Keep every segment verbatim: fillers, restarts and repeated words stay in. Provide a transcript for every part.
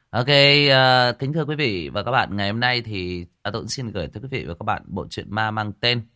Ok, ờ, kính thưa quý vị và các bạn, ngày hôm nay thì à, tôi cũng xin gửi tới quý vị và các bạn bộ truyện ma mang tên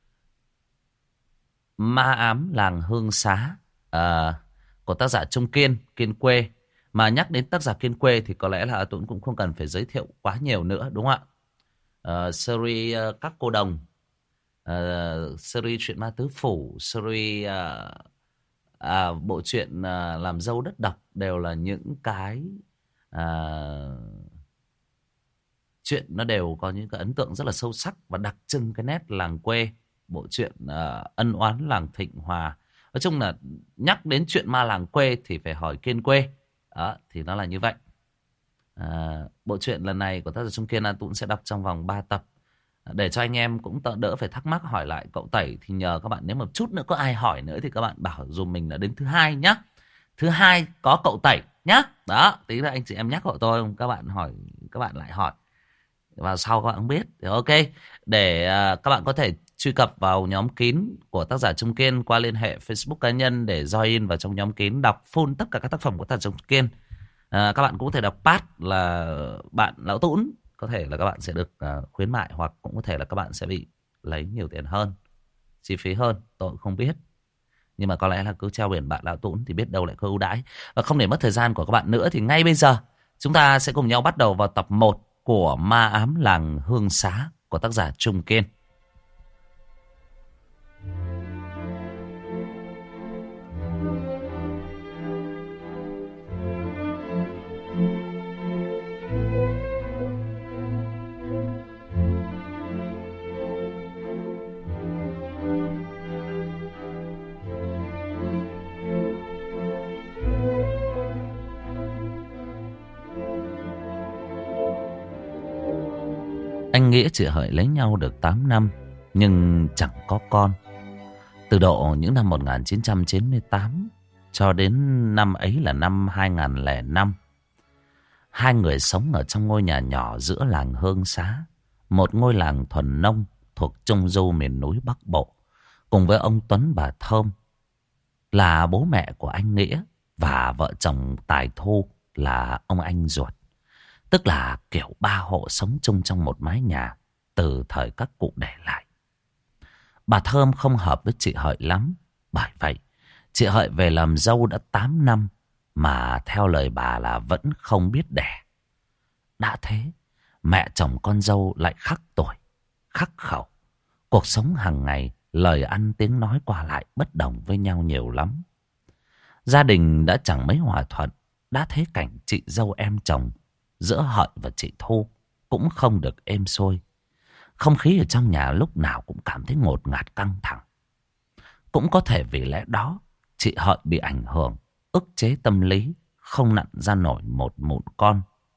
Ma Ám Làng Hương Xá, ờ, của tác giả Trung Kiên, Kiên Quê. Mà nhắc đến tác giả Kiên Quê thì có lẽ là tôi cũng không cần phải giới thiệu quá nhiều nữa, đúng không ạ? Ờ, series ờ, Các Cô Đồng, ờ, series Chuyện Ma Tứ Phủ, series ờ, à, bộ truyện ờ, Làm Dâu Đất Độc đều là những cái ờ, chuyện nó đều có những cái ấn tượng rất là sâu sắc và đặc trưng cái nét làng quê. Bộ truyện ờ, Ân Oán Làng Thịnh Hòa, nói chung là nhắc đến chuyện ma làng quê thì phải hỏi Kiên Quê. Đó thì nó là như vậy. À, bộ truyện lần này của tác giả Trung Kiên An Tũng sẽ đọc trong vòng ba tập, để cho anh em cũng đỡ đỡ phải thắc mắc hỏi lại cậu Tẩy. Thì nhờ các bạn, nếu một chút nữa có ai hỏi nữa thì các bạn bảo dùm mình là đến thứ hai nhá. Thứ hai có cậu Tẩy nhá. Đó, tí nữa anh chị em nhắc hộ tôi, các bạn hỏi, các bạn lại hỏi vào sau các bạn không biết thì ok. Để uh, các bạn có thể truy cập vào nhóm kín của tác giả Trung Kiên qua liên hệ Facebook cá nhân để join vào trong nhóm kín đọc full tất cả các tác phẩm của tác giả Trung Kiên. À, các bạn cũng có thể đọc pass là bạn Lão Tũn, có thể là các bạn sẽ được uh, khuyến mại, hoặc cũng có thể là các bạn sẽ bị lấy nhiều tiền hơn, chi phí hơn, tôi cũng không biết. Nhưng mà có lẽ là cứ treo biển bạn Lão Tũn thì biết đâu lại có ưu đãi. Và không để mất thời gian của các bạn nữa thì ngay bây giờ chúng ta sẽ cùng nhau bắt đầu vào tập một của Ma Ám Làng Hương Xá của tác giả Trung Kiên. Anh Nghĩa chị Hợi lấy nhau được tám năm nhưng chẳng có con. Từ độ những năm một nghìn chín trăm chín mươi tám cho đến năm ấy là năm hai nghìn không trăm lẻ năm, hai người sống ở trong ngôi nhà nhỏ giữa làng Hương Xá, một ngôi làng thuần nông thuộc trung du miền núi Bắc Bộ, cùng với ông Tuấn bà Thơm là bố mẹ của anh Nghĩa và vợ chồng Tài Thu là ông anh ruột. Tức là kiểu ba hộ sống chung trong một mái nhà từ thời các cụ để lại. Bà Thơm không hợp với chị Hợi lắm. Bởi vậy chị Hợi về làm dâu đã tám năm mà theo lời bà là vẫn không biết đẻ. Đã thế mẹ chồng con dâu lại khắc tuổi, khắc khẩu. Cuộc sống hàng ngày, lời ăn tiếng nói qua lại bất đồng với nhau nhiều lắm. Gia đình đã chẳng mấy hòa thuận. Đã thế cảnh chị dâu em chồng giữa Hợi và chị Thu cũng không được êm xuôi. Không khí ở trong nhà lúc nào cũng cảm thấy ngột ngạt căng thẳng. Cũng có thể vì lẽ đó chị Hợi bị ảnh hưởng, ức chế tâm lý, không nặn ra nổi một mụn con.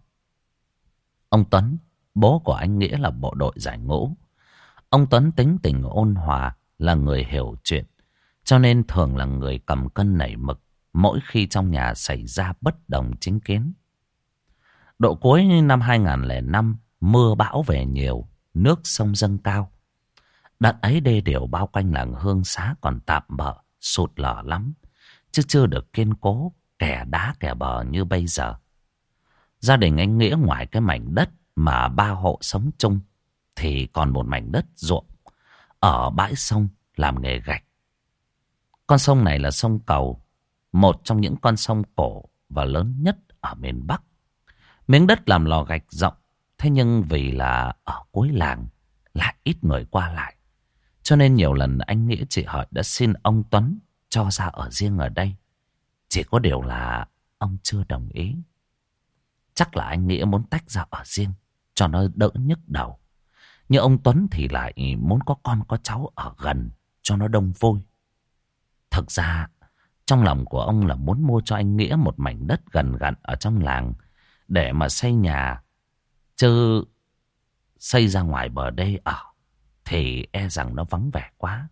Ông Tuấn, bố của anh Nghĩa là bộ đội giải ngũ. Ông Tuấn tính tình ôn hòa, là người hiểu chuyện, cho nên thường là người cầm cân nảy mực mỗi khi trong nhà xảy ra bất đồng chính kiến. Độ cuối năm hai nghìn không trăm lẻ năm, mưa bão về nhiều, nước sông dâng cao. Đợt ấy đê điều bao quanh làng Hương Xá còn tạm bợ, sụt lở lắm, chứ chưa được kiên cố, kẻ đá kẻ bờ như bây giờ. Gia đình anh Nghĩa ngoài cái mảnh đất mà ba hộ sống chung thì còn một mảnh đất ruộng ở bãi sông làm nghề gạch. Con sông này là sông Cầu, một trong những con sông cổ và lớn nhất ở miền Bắc. Miếng đất làm lò gạch rộng, thế nhưng vì là ở cuối làng lại ít người qua lại, cho nên nhiều lần anh Nghĩa chị Hợi đã xin ông Tuấn cho ra ở riêng ở đây. Chỉ có điều là ông chưa đồng ý. Chắc là anh Nghĩa muốn tách ra ở riêng cho nó đỡ nhức đầu. Nhưng ông Tuấn thì lại muốn có con có cháu ở gần cho nó đông vui. Thực ra trong lòng của ông là muốn mua cho anh Nghĩa một mảnh đất gần gần ở trong làng để mà xây nhà. Chứ xây ra ngoài bờ đê ở thì e rằng nó vắng vẻ quá.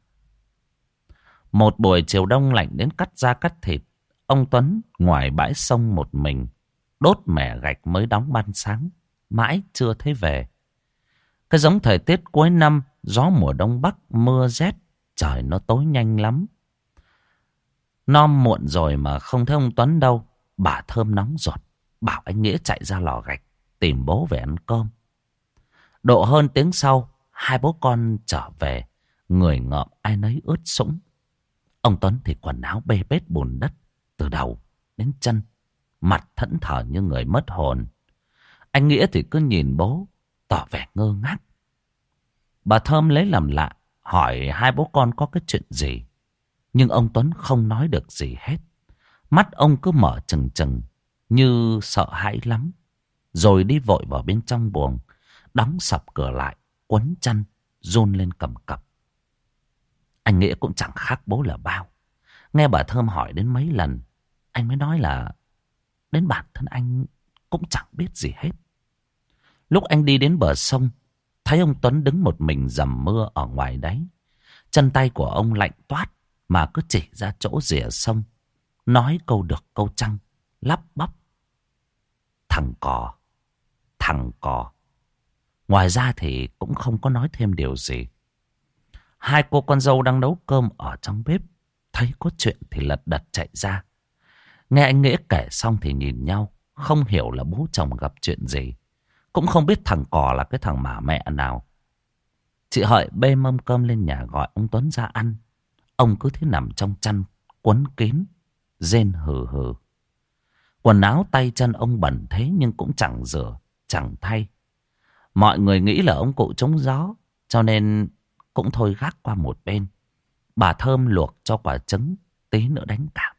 Một buổi chiều đông lạnh đến cắt da cắt thịt, ông Tuấn ngoài bãi sông một mình, đốt mẻ gạch mới đóng ban sáng, mãi chưa thấy về. Cái giống thời tiết cuối năm, gió mùa đông bắc, mưa rét, trời nó tối nhanh lắm. Nom muộn rồi mà không thấy ông Tuấn đâu, bà Thơm nóng ruột. bảo anh Nghĩa chạy ra lò gạch tìm bố về ăn cơm. Độ hơn tiếng sau, hai bố con trở về, người ngợm ai nấy ướt sũng. Ông Tuấn thì quần áo bê bết bùn đất từ đầu đến chân, mặt thẫn thờ như người mất hồn. Anh Nghĩa thì cứ nhìn bố, tỏ vẻ ngơ ngác. Bà Thơm lấy làm lạ, hỏi hai bố con có cái chuyện gì. Nhưng ông Tuấn không nói được gì hết. Mắt ông cứ mở trừng trừng, như sợ hãi lắm. Rồi đi vội vào bên trong buồng, đóng sập cửa lại, quấn chăn, run lên cầm cập. Anh Nghĩa cũng chẳng khác bố là bao. Nghe bà Thơm hỏi đến mấy lần, anh mới nói là đến bản thân anh cũng chẳng biết gì hết. Lúc anh đi đến bờ sông, thấy ông Tuấn đứng một mình dầm mưa ở ngoài đấy. Chân tay của ông lạnh toát mà cứ chỉ ra chỗ rìa sông, nói câu được câu trăng, lắp bắp. Thằng cò, thằng cò. Ngoài ra thì cũng không có nói thêm điều gì. Hai cô con dâu đang nấu cơm ở trong bếp, thấy có chuyện thì lật đật chạy ra. Nghe anh Nghĩa kể xong thì nhìn nhau, không hiểu là bố chồng gặp chuyện gì. Cũng không biết thằng cò là cái thằng mả mẹ nào. Chị Hợi bê mâm cơm lên nhà gọi ông Tuấn ra ăn. Ông cứ thế nằm trong chăn, quấn kín, rên hừ hừ. Quần áo tay chân ông bẩn thế nhưng cũng chẳng rửa, chẳng thay. Mọi người nghĩ là ông cụ trúng gió, cho nên cũng thôi gác qua một bên. Bà Thơm luộc cho quả trứng, tí nữa đánh cảm.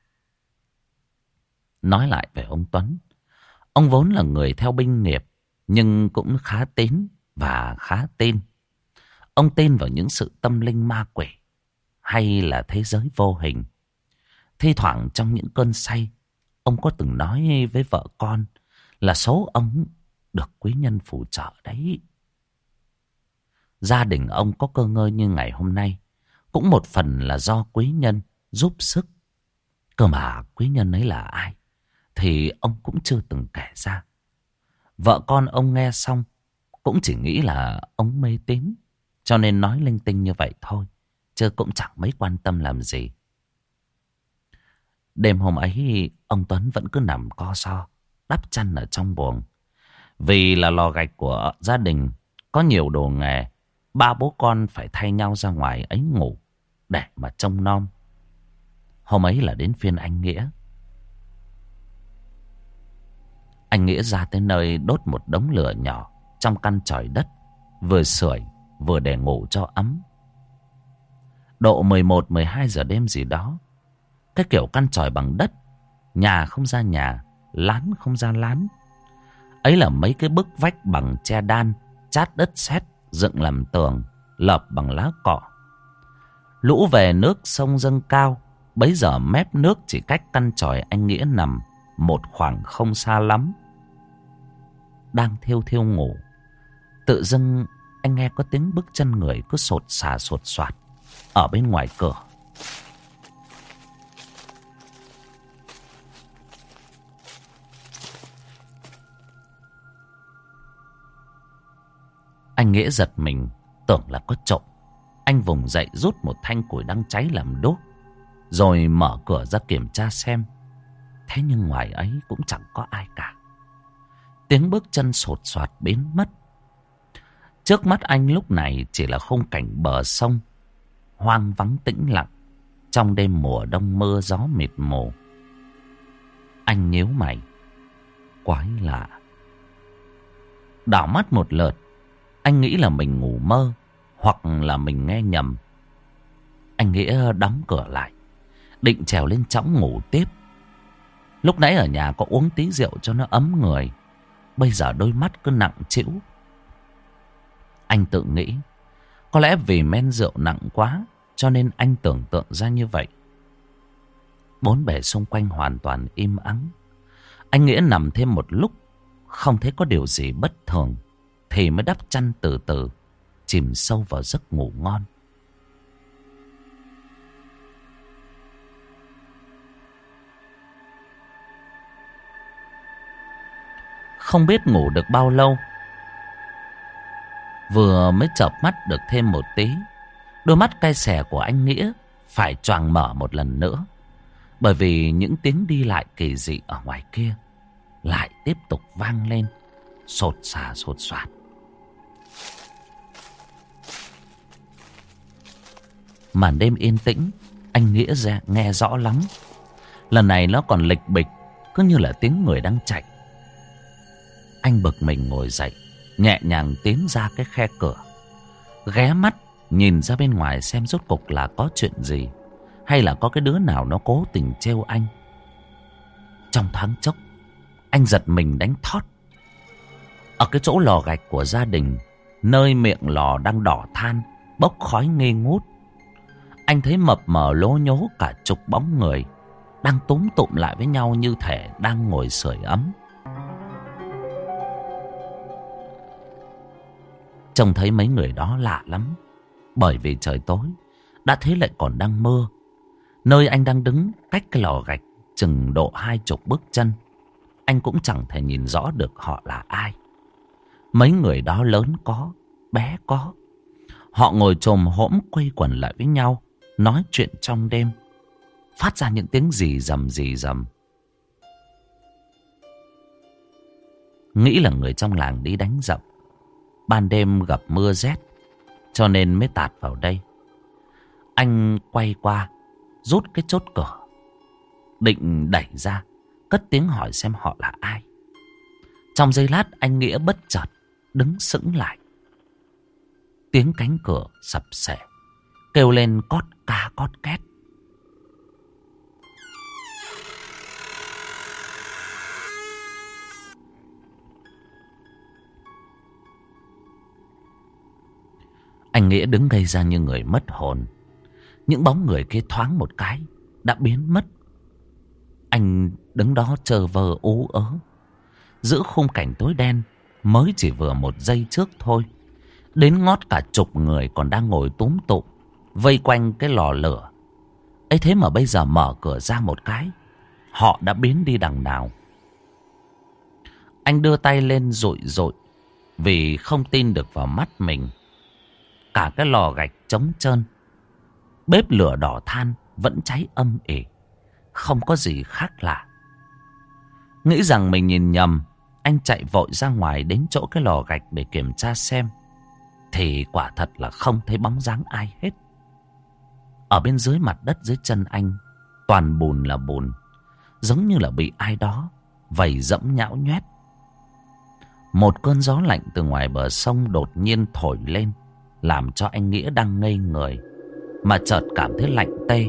Nói lại về ông Tuấn, ông vốn là người theo binh nghiệp, nhưng cũng khá tín và khá tin. Ông tin vào những sự tâm linh ma quỷ, hay là thế giới vô hình. Thi thoảng trong những cơn say, ông có từng nói với vợ con là số ông được quý nhân phù trợ đấy. Gia đình ông có cơ ngơi như ngày hôm nay cũng một phần là do quý nhân giúp sức. Cơ mà quý nhân ấy là ai thì ông cũng chưa từng kể ra. Vợ con ông nghe xong cũng chỉ nghĩ là ông mê tín, cho nên nói linh tinh như vậy thôi, chứ cũng chẳng mấy quan tâm làm gì. Đêm hôm ấy ông Tuấn vẫn cứ nằm co ro, đắp chăn ở trong buồng. Vì là lò gạch của gia đình có nhiều đồ nghề, ba bố con phải thay nhau ra ngoài ấy ngủ để mà trông nom. Hôm ấy là đến phiên anh Nghĩa. Anh Nghĩa ra tới nơi đốt một đống lửa nhỏ trong căn chòi đất, vừa sưởi vừa để ngủ cho ấm. Độ mười một mười hai giờ đêm gì đó, cái kiểu căn chòi bằng đất, nhà không ra nhà, lán không ra lán. Ấy là mấy cái bức vách bằng tre đan, chát đất sét dựng làm tường, lợp bằng lá cọ. Lũ về nước sông dâng cao, bấy giờ mép nước chỉ cách căn chòi anh Nghĩa nằm một khoảng không xa lắm. Đang thiêu thiêu ngủ, tự dưng anh nghe có tiếng bước chân người cứ sột xà sột soạt ở bên ngoài cửa. Anh Nghĩa giật mình, tưởng là có trộm. Anh vùng dậy rút một thanh củi đang cháy làm đốt, rồi mở cửa ra kiểm tra xem. Thế nhưng ngoài ấy cũng chẳng có ai cả. Tiếng bước chân sột soạt biến mất. Trước mắt anh lúc này chỉ là khung cảnh bờ sông, hoang vắng tĩnh lặng trong đêm mùa đông mưa gió mịt mù. Anh nhíu mày, quái lạ. Đảo mắt một lượt, anh nghĩ là mình ngủ mơ hoặc là mình nghe nhầm. Anh Nghĩa đóng cửa lại, định trèo lên chõng ngủ tiếp. Lúc nãy ở nhà có uống tí rượu cho nó ấm người, bây giờ đôi mắt cứ nặng trĩu. Anh tự nghĩ, có lẽ vì men rượu nặng quá cho nên anh tưởng tượng ra như vậy. Bốn bề xung quanh hoàn toàn im ắng. Anh Nghĩa nằm thêm một lúc, không thấy có điều gì bất thường, thì mới đắp chăn từ từ, chìm sâu vào giấc ngủ ngon. Không biết ngủ được bao lâu, vừa mới chợp mắt được thêm một tí, đôi mắt cay xè của anh Nghĩa phải choàng mở một lần nữa, bởi vì những tiếng đi lại kỳ dị ở ngoài kia lại tiếp tục vang lên, sột xà sột soạt. Màn đêm yên tĩnh, anh Nghĩa ra nghe rõ lắm. Lần này nó còn lịch bịch, cứ như là tiếng người đang chạy. Anh bực mình ngồi dậy, nhẹ nhàng tiến ra cái khe cửa, ghé mắt nhìn ra bên ngoài xem rốt cục là có chuyện gì, hay là có cái đứa nào nó cố tình trêu anh. Trong thoáng chốc, anh giật mình đánh thót. Ở cái chỗ lò gạch của gia đình, nơi miệng lò đang đỏ than, bốc khói nghi ngút, anh thấy mập mờ lố nhố cả chục bóng người đang túm tụm lại với nhau như thể đang ngồi sưởi ấm. Trông thấy mấy người đó lạ lắm, bởi vì trời tối, đã thế lại còn đang mưa. Nơi anh đang đứng cách cái lò gạch chừng độ hai chục bước chân, anh cũng chẳng thể nhìn rõ được họ là ai. Mấy người đó lớn có, bé có. Họ ngồi chồm hổm quây quần lại với nhau, nói chuyện trong đêm, phát ra những tiếng rì rầm rì rầm. Nghĩ là người trong làng đi đánh dậm, ban đêm gặp mưa rét, cho nên mới tạt vào đây. Anh quay qua, rút cái chốt cửa, định đẩy ra, cất tiếng hỏi xem họ là ai. Trong giây lát, anh Nghĩa bất chợt đứng sững lại. Tiếng cánh cửa sập xệ, kêu lên cót ca cót két. Anh Nghĩa đứng ngây ra như người mất hồn. Những bóng người kia thoáng một cái đã biến mất. Anh đứng đó trơ vơ ú ớ giữa khung cảnh tối đen. Mới chỉ vừa một giây trước thôi, đến ngót cả chục người còn đang ngồi túm tụm vây quanh cái lò lửa ấy, thế mà bây giờ mở cửa ra một cái, họ đã biến đi đằng nào. Anh đưa tay lên dụi dụi vì không tin được vào mắt mình. Cả cái lò gạch trống trơn, bếp lửa đỏ than vẫn cháy âm ỉ, không có gì khác lạ. Nghĩ rằng mình nhìn nhầm, anh chạy vội ra ngoài đến chỗ cái lò gạch để kiểm tra xem, thì quả thật là không thấy bóng dáng ai hết. Ở bên dưới mặt đất dưới chân anh toàn bùn là bùn, giống như là bị ai đó vầy dẫm nhão nhoét. Một cơn gió lạnh từ ngoài bờ sông đột nhiên thổi lên, làm cho anh Nghĩa đang ngây người mà chợt cảm thấy lạnh tê.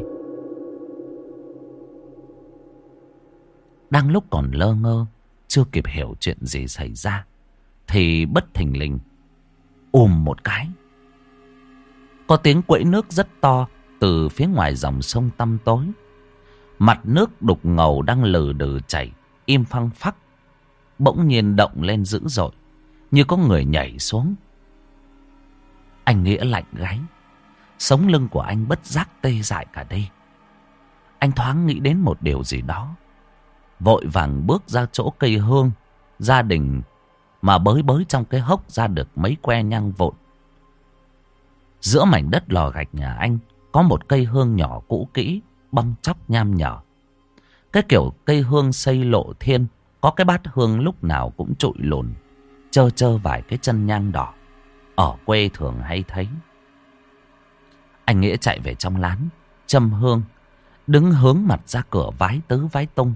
Đang lúc còn lơ ngơ, chưa kịp hiểu chuyện gì xảy ra, thì bất thình lình ùm một cái, có tiếng quẫy nước rất to từ phía ngoài dòng sông tăm tối. Mặt nước đục ngầu đang lừ đừ chảy im phăng phắc, bỗng nhiên động lên dữ dội, như có người nhảy xuống. Anh Nghĩa lạnh gáy, sống lưng của anh bất giác tê dại cả đi. Anh thoáng nghĩ đến một điều gì đó, vội vàng bước ra chỗ cây hương gia đình mà bới bới trong cái hốc ra được mấy que nhang vụn. Giữa mảnh đất lò gạch nhà anh có một cây hương nhỏ cũ kỹ, bong chóc nham nhở. Cái kiểu cây hương xây lộ thiên, có cái bát hương lúc nào cũng trụi lùn, trơ trơ vài cái chân nhang đỏ, ở quê thường hay thấy. Anh Nghĩa chạy về trong lán, châm hương, đứng hướng mặt ra cửa vái tứ vái tung.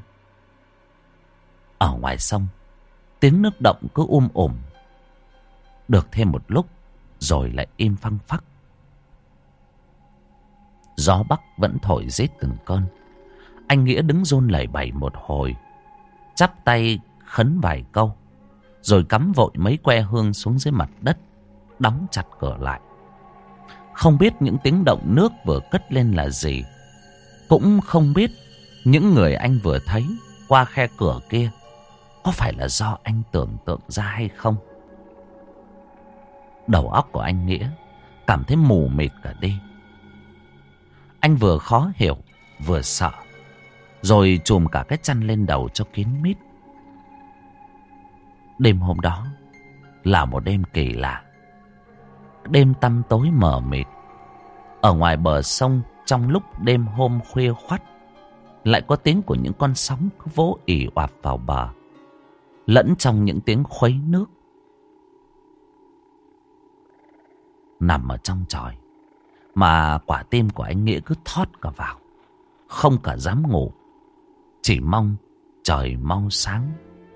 Ở ngoài sông, tiếng nước động cứ um ùm. Được thêm một lúc rồi lại im phăng phắc. Gió bắc vẫn thổi rít từng cơn. Anh Nghĩa đứng run lẩy bẩy một hồi, chắp tay khấn vài câu, rồi cắm vội mấy que hương xuống dưới mặt đất, đóng chặt cửa lại. Không biết những tiếng động nước vừa cất lên là gì, cũng không biết những người anh vừa thấy qua khe cửa kia có phải là do anh tưởng tượng ra hay không. Đầu óc của anh Nghĩa cảm thấy mù mịt cả đi. Anh vừa khó hiểu vừa sợ, rồi chùm cả cái chăn lên đầu cho kín mít. Đêm hôm đó là một đêm kỳ lạ. Đêm tăm tối mờ mịt. Ở ngoài bờ sông, trong lúc đêm hôm khuya khoắt, lại có tiếng của những con sóng cứ vỗ ì oạp vào bờ. lẫn trong những tiếng khuấy nước. Nằm ở trong chòi mà quả tim của anh Nghĩa cứ thót cả vào, không cả dám ngủ, chỉ mong trời mau sáng.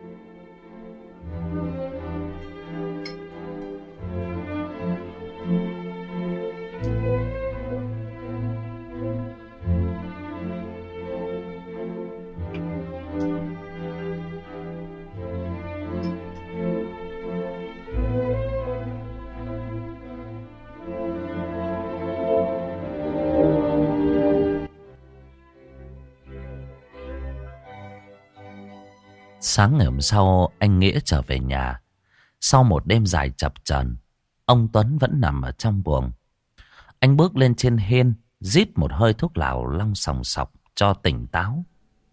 Sáng ngày hôm sau, anh Nghĩa trở về nhà. Sau một đêm dài chập chờn, ông Tuấn vẫn nằm ở trong buồng. Anh bước lên trên hiên, rít một hơi thuốc lào long sòng sọc cho tỉnh táo.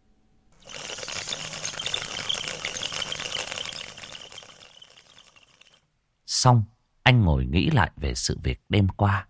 Xong, anh ngồi nghĩ lại về sự việc đêm qua.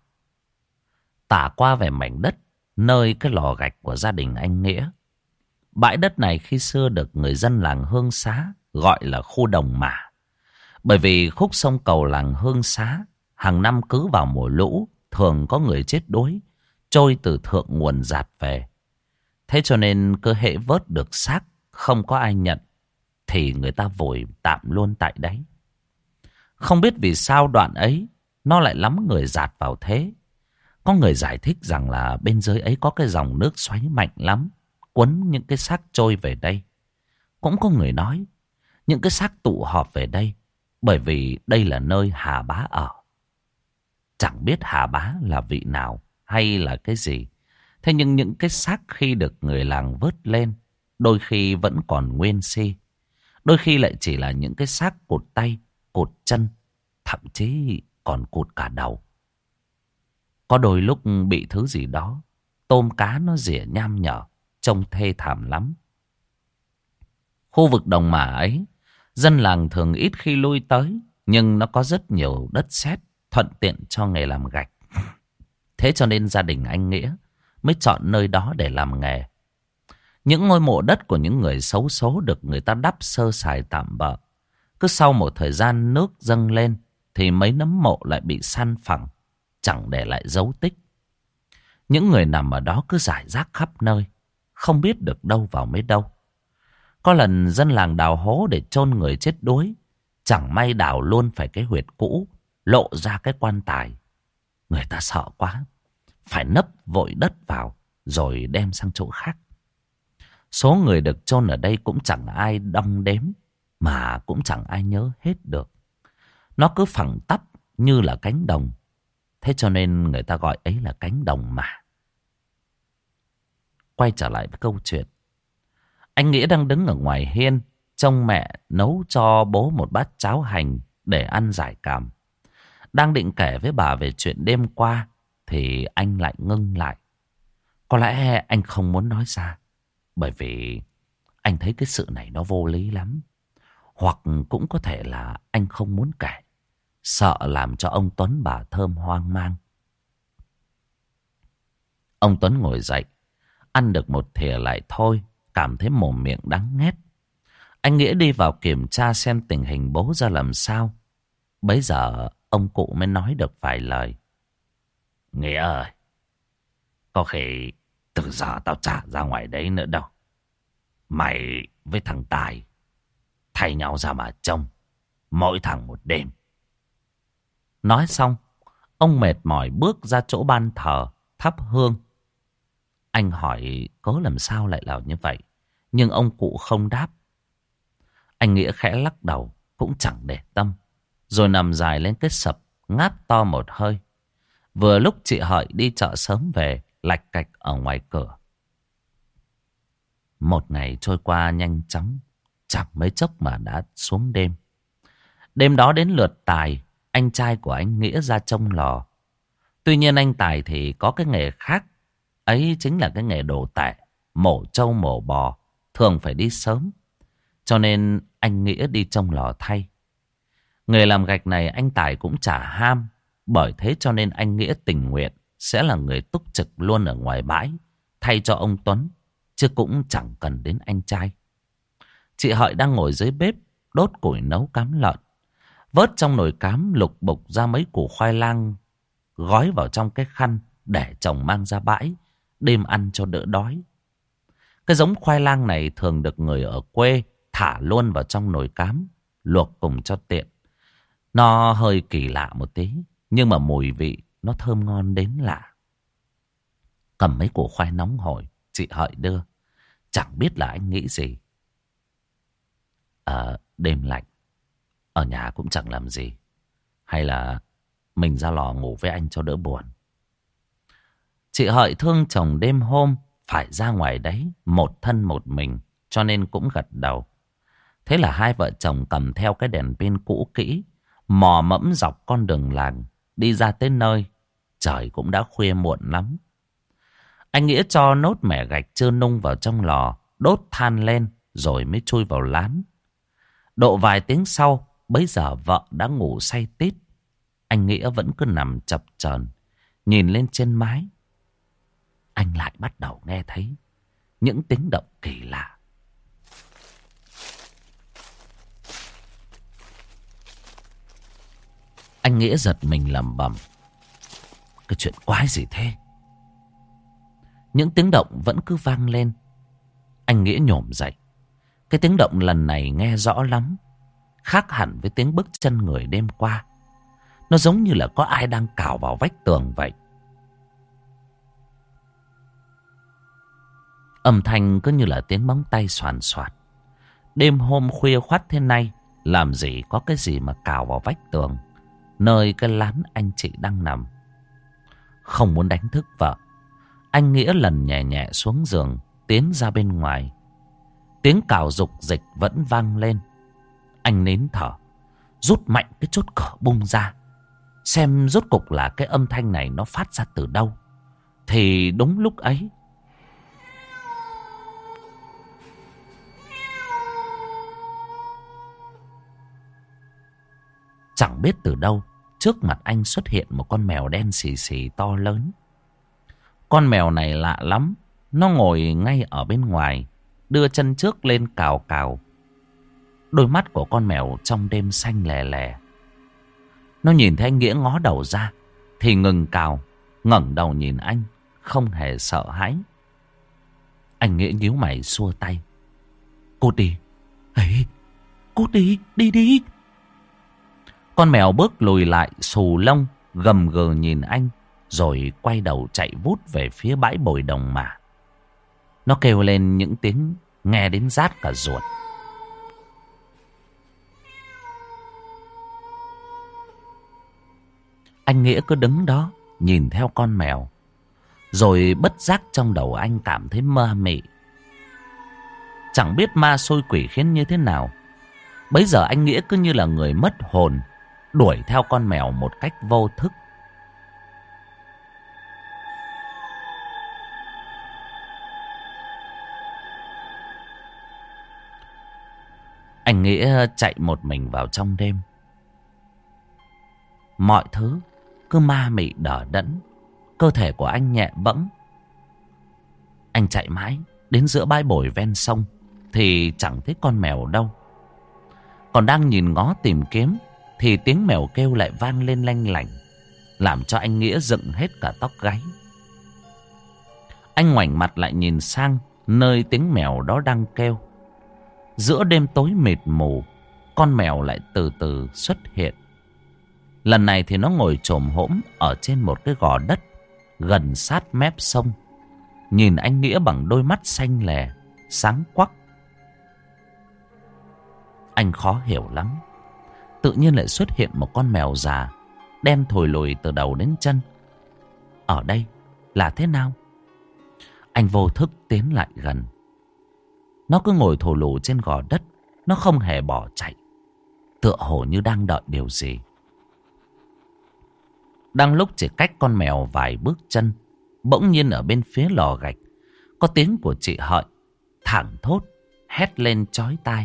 Tả qua về mảnh đất nơi cái lò gạch của gia đình anh Nghĩa. Bãi đất này khi xưa được người dân làng Hương Xá gọi là khu Đồng Mả. Bởi vì khúc sông cầu làng Hương Xá hàng năm cứ vào mùa lũ thường có người chết đuối trôi từ thượng nguồn dạt về. Thế cho nên cơ hệ vớt được xác không có ai nhận thì người ta vùi tạm luôn tại đấy. Không biết vì sao đoạn ấy nó lại lắm người dạt vào thế. Có người giải thích rằng là bên dưới ấy có cái dòng nước xoáy mạnh lắm, cuốn những cái xác trôi về đây. Cũng có người nói những cái xác tụ họp về đây bởi vì đây là nơi Hà Bá ở. Chẳng biết Hà Bá là vị nào hay là cái gì. Thế nhưng những cái xác khi được người làng vớt lên đôi khi vẫn còn nguyên si. Đôi khi lại chỉ là những cái xác cụt tay, cụt chân, thậm chí còn cụt cả đầu. Có đôi lúc bị thứ gì đó tôm cá nó rỉa nham nhở, trông thê thảm lắm. Khu vực Đồng Mả ấy, dân làng thường ít khi lui tới, nhưng nó có rất nhiều đất sét thuận tiện cho nghề làm gạch. Thế cho nên gia đình anh Nghĩa mới chọn nơi đó để làm nghề. Những ngôi mộ đất của những người xấu số được người ta đắp sơ sài tạm bợ. Cứ sau một thời gian nước dâng lên thì mấy nấm mộ lại bị san phẳng, chẳng để lại dấu tích. Những người nằm ở đó cứ rải rác khắp nơi, không biết được đâu vào mấy đâu. Có lần dân làng đào hố để chôn người chết đuối, chẳng may đào luôn phải cái huyệt cũ, lộ ra cái quan tài. Người ta sợ quá, phải nấp vội đất vào rồi đem sang chỗ khác. Số người được chôn ở đây cũng chẳng ai đong đếm, mà cũng chẳng ai nhớ hết được. Nó cứ phẳng tắp như là cánh đồng. Thế cho nên người ta gọi ấy là cánh đồng Mả. Quay trở lại với câu chuyện. Anh Nghĩa đang đứng ở ngoài hiên, trông mẹ nấu cho bố một bát cháo hành để ăn giải cảm. Đang định kể với bà về chuyện đêm qua thì anh lại ngưng lại. Có lẽ anh không muốn nói ra, bởi vì anh thấy cái sự này nó vô lý lắm. Hoặc cũng có thể là anh không muốn kể, sợ làm cho ông Tuấn bà Thơm hoang mang. Ông Tuấn ngồi dậy, ăn được một thìa lại thôi, cảm thấy mồm miệng đắng nghét. Anh Nghĩa đi vào kiểm tra xem tình hình bố ra làm sao. Bấy giờ ông cụ mới nói được vài lời. Nghĩa ơi, có khi từ giờ tao chả ra ngoài đấy nữa đâu. Mày với thằng Tài thay nhau ra mà trông, mỗi thằng một đêm. Nói xong, ông mệt mỏi bước ra chỗ ban thờ, thắp hương. Anh hỏi cớ làm sao lại là như vậy, nhưng ông cụ không đáp. Anh Nghĩa khẽ lắc đầu, cũng chẳng để tâm, rồi nằm dài lên cái sập, ngáp to một hơi. Vừa lúc chị Hợi đi chợ sớm về, lạch cạch ở ngoài cửa. Một ngày trôi qua nhanh chóng, chẳng mấy chốc mà đã xuống đêm. Đêm đó đến lượt Tài, anh trai của anh Nghĩa ra trông lò. Tuy nhiên anh Tài thì có cái nghề khác. Ấy chính là cái nghề đồ tể, mổ trâu mổ bò, thường phải đi sớm. Cho nên anh Nghĩa đi trông lò thay. Nghề làm gạch này anh Tài cũng chả ham. Bởi thế cho nên anh Nghĩa tình nguyện sẽ là người túc trực luôn ở ngoài bãi, thay cho ông Tuấn, chứ cũng chẳng cần đến anh trai. Chị Hợi đang ngồi dưới bếp, đốt củi nấu cám lợn. Vớt trong nồi cám lục bục ra mấy củ khoai lang, gói vào trong cái khăn để chồng mang ra bãi, đêm ăn cho đỡ đói. Cái giống khoai lang này thường được người ở quê thả luôn vào trong nồi cám, luộc cùng cho tiện. Nó hơi kỳ lạ một tí, nhưng mà mùi vị nó thơm ngon đến lạ. Cầm mấy củ khoai nóng hổi, chị Hợi đưa. Chẳng biết là anh nghĩ gì. Ờ, đêm lạnh, ở nhà cũng chẳng làm gì. Hay là mình ra lò ngủ với anh cho đỡ buồn. Chị Hợi thương chồng đêm hôm phải ra ngoài đấy một thân một mình, cho nên cũng gật đầu. Thế là hai vợ chồng cầm theo cái đèn pin cũ kỹ, mò mẫm dọc con đường làng, đi ra tới nơi. Trời cũng đã khuya muộn lắm. Anh Nghĩa cho nốt mẻ gạch chưa nung vào trong lò, đốt than lên rồi mới chui vào lán. Độ vài tiếng sau, bấy giờ vợ đã ngủ say tít. Anh Nghĩa vẫn cứ nằm chập chờn, nhìn lên trên mái. Anh lại bắt đầu nghe thấy những tiếng động kỳ lạ. Anh Nghĩa giật mình lẩm bẩm, cái chuyện quái gì thế? Những tiếng động vẫn cứ vang lên. Anh Nghĩa nhổm dậy. Cái tiếng động lần này nghe rõ lắm, khác hẳn với tiếng bước chân người đêm qua. Nó giống như là có ai đang cào vào vách tường vậy. Âm thanh cứ như là tiếng móng tay xoàn xoạt. Đêm hôm khuya khoắt thế này, làm gì có cái gì mà cào vào vách tường nơi cái lán anh chị đang nằm. Không muốn đánh thức vợ, anh Nghĩa lần nhẹ nhẹ xuống giường, tiến ra bên ngoài. Tiếng cào rục dịch vẫn vang lên. Anh nín thở, rút mạnh cái chốt cửa bung ra, xem rốt cục là cái âm thanh này nó phát ra từ đâu. Thì đúng lúc ấy, chẳng biết từ đâu, trước mặt anh xuất hiện một con mèo đen xì xì to lớn. Con mèo này lạ lắm. Nó ngồi ngay ở bên ngoài, đưa chân trước lên cào cào. Đôi mắt của con mèo trong đêm xanh lè lè. Nó nhìn thấy anh Nghĩa ngó đầu ra thì ngừng cào, ngẩng đầu nhìn anh, không hề sợ hãi. Anh Nghĩa nhíu mày xua tay. Cút đi. Ấy, cút đi, đi đi. Con mèo bước lùi lại, xù lông, gầm gừ nhìn anh, rồi quay đầu chạy vút về phía bãi bồi đồng mả. Nó kêu lên những tiếng nghe đến rát cả ruột. Anh Nghĩa cứ đứng đó nhìn theo con mèo, rồi bất giác trong đầu anh cảm thấy mơ mị. Chẳng biết ma xôi quỷ khiến như thế nào, bấy giờ anh Nghĩa cứ như là người mất hồn, đuổi theo con mèo một cách vô thức. Anh Nghĩa chạy một mình vào trong đêm. Mọi thứ cứ ma mị đờ đẫn, cơ thể của anh nhẹ bẫng. Anh chạy mãi đến giữa bãi bồi ven sông thì chẳng thấy con mèo đâu. Còn đang nhìn ngó tìm kiếm thì tiếng mèo kêu lại vang lên lanh lảnh, làm cho anh Nghĩa dựng hết cả tóc gáy. Anh ngoảnh mặt lại nhìn sang nơi tiếng mèo đó đang kêu. Giữa đêm tối mịt mù, con mèo lại từ từ xuất hiện. Lần này thì nó ngồi chồm hổm ở trên một cái gò đất gần sát mép sông, nhìn anh Nghĩa bằng đôi mắt xanh lè, sáng quắc. Anh khó hiểu lắm. Tự nhiên lại xuất hiện một con mèo già, đen thùi lùi từ đầu đến chân. Ở đây là thế nào? Anh vô thức tiến lại gần. Nó cứ ngồi thổ lù trên gò đất, nó không hề bỏ chạy, tựa hồ như đang đợi điều gì. Đang lúc chỉ cách con mèo vài bước chân, bỗng nhiên ở bên phía lò gạch có tiếng của chị Hợi thảng thốt hét lên chói tai.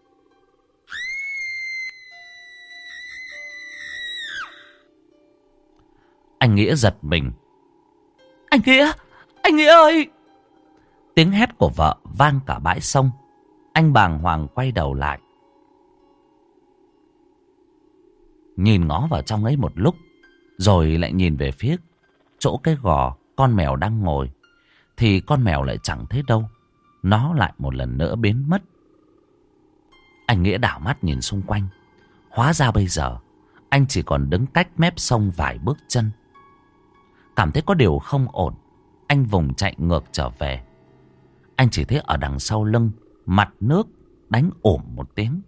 Anh Nghĩa giật mình. Anh Nghĩa, anh Nghĩa ơi! Tiếng hét của vợ vang cả bãi sông. Anh bàng hoàng quay đầu lại. nhìn ngó vào trong ấy một lúc, rồi lại nhìn về phía chỗ cái gò con mèo đang ngồi. Thì con mèo lại chẳng thấy đâu. Nó lại một lần nữa biến mất. Anh Nghĩa đảo mắt nhìn xung quanh. Hóa ra bây giờ anh chỉ còn đứng cách mép sông vài bước chân. Cảm thấy có điều không ổn, anh vùng chạy ngược trở về. Anh chỉ thấy ở đằng sau lưng, mặt nước đánh ổm một tiếng.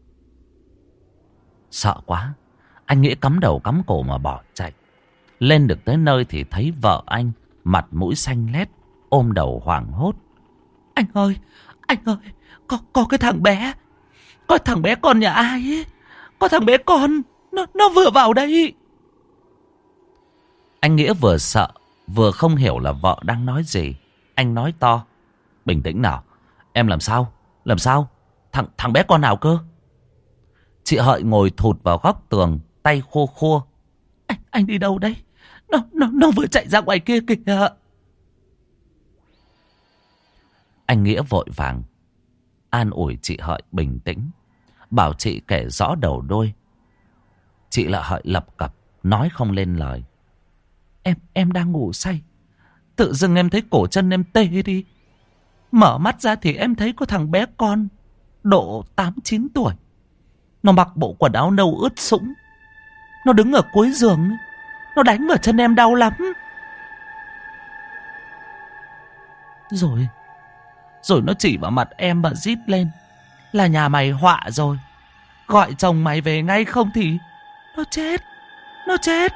Sợ quá, anh Nghĩa cắm đầu cắm cổ mà bỏ chạy. Lên được tới nơi thì thấy vợ anh, mặt mũi xanh lét, ôm đầu hoảng hốt. Anh ơi, anh ơi, có, có cái thằng bé, có thằng bé con nhà ai ấy, có thằng bé con, nó, nó vừa vào đây. Anh Nghĩa vừa sợ, vừa không hiểu là vợ đang nói gì. Anh nói to, bình tĩnh nào, em làm sao, làm sao, thằng, thằng bé con nào cơ? Chị Hợi ngồi thụt vào góc tường, tay khô khô. Anh, anh đi đâu đấy? Nó, nó, nó vừa chạy ra ngoài kia kìa. Anh Nghĩa vội vàng an ủi chị Hợi bình tĩnh, bảo chị kể rõ đầu đuôi. Chị là Hợi lập cập, nói không lên lời. Em, em đang ngủ say. Tự dưng em thấy cổ chân em tê đi. Mở mắt ra thì em thấy có thằng bé con, độ tám chín tuổi. Nó mặc bộ quần áo nâu ướt sũng. Nó đứng ở cuối giường. Nó đánh vào chân em đau lắm. Rồi Rồi nó chỉ vào mặt em và rít lên là nhà mày họa rồi. Gọi chồng mày về ngay không thì nó chết. Nó chết.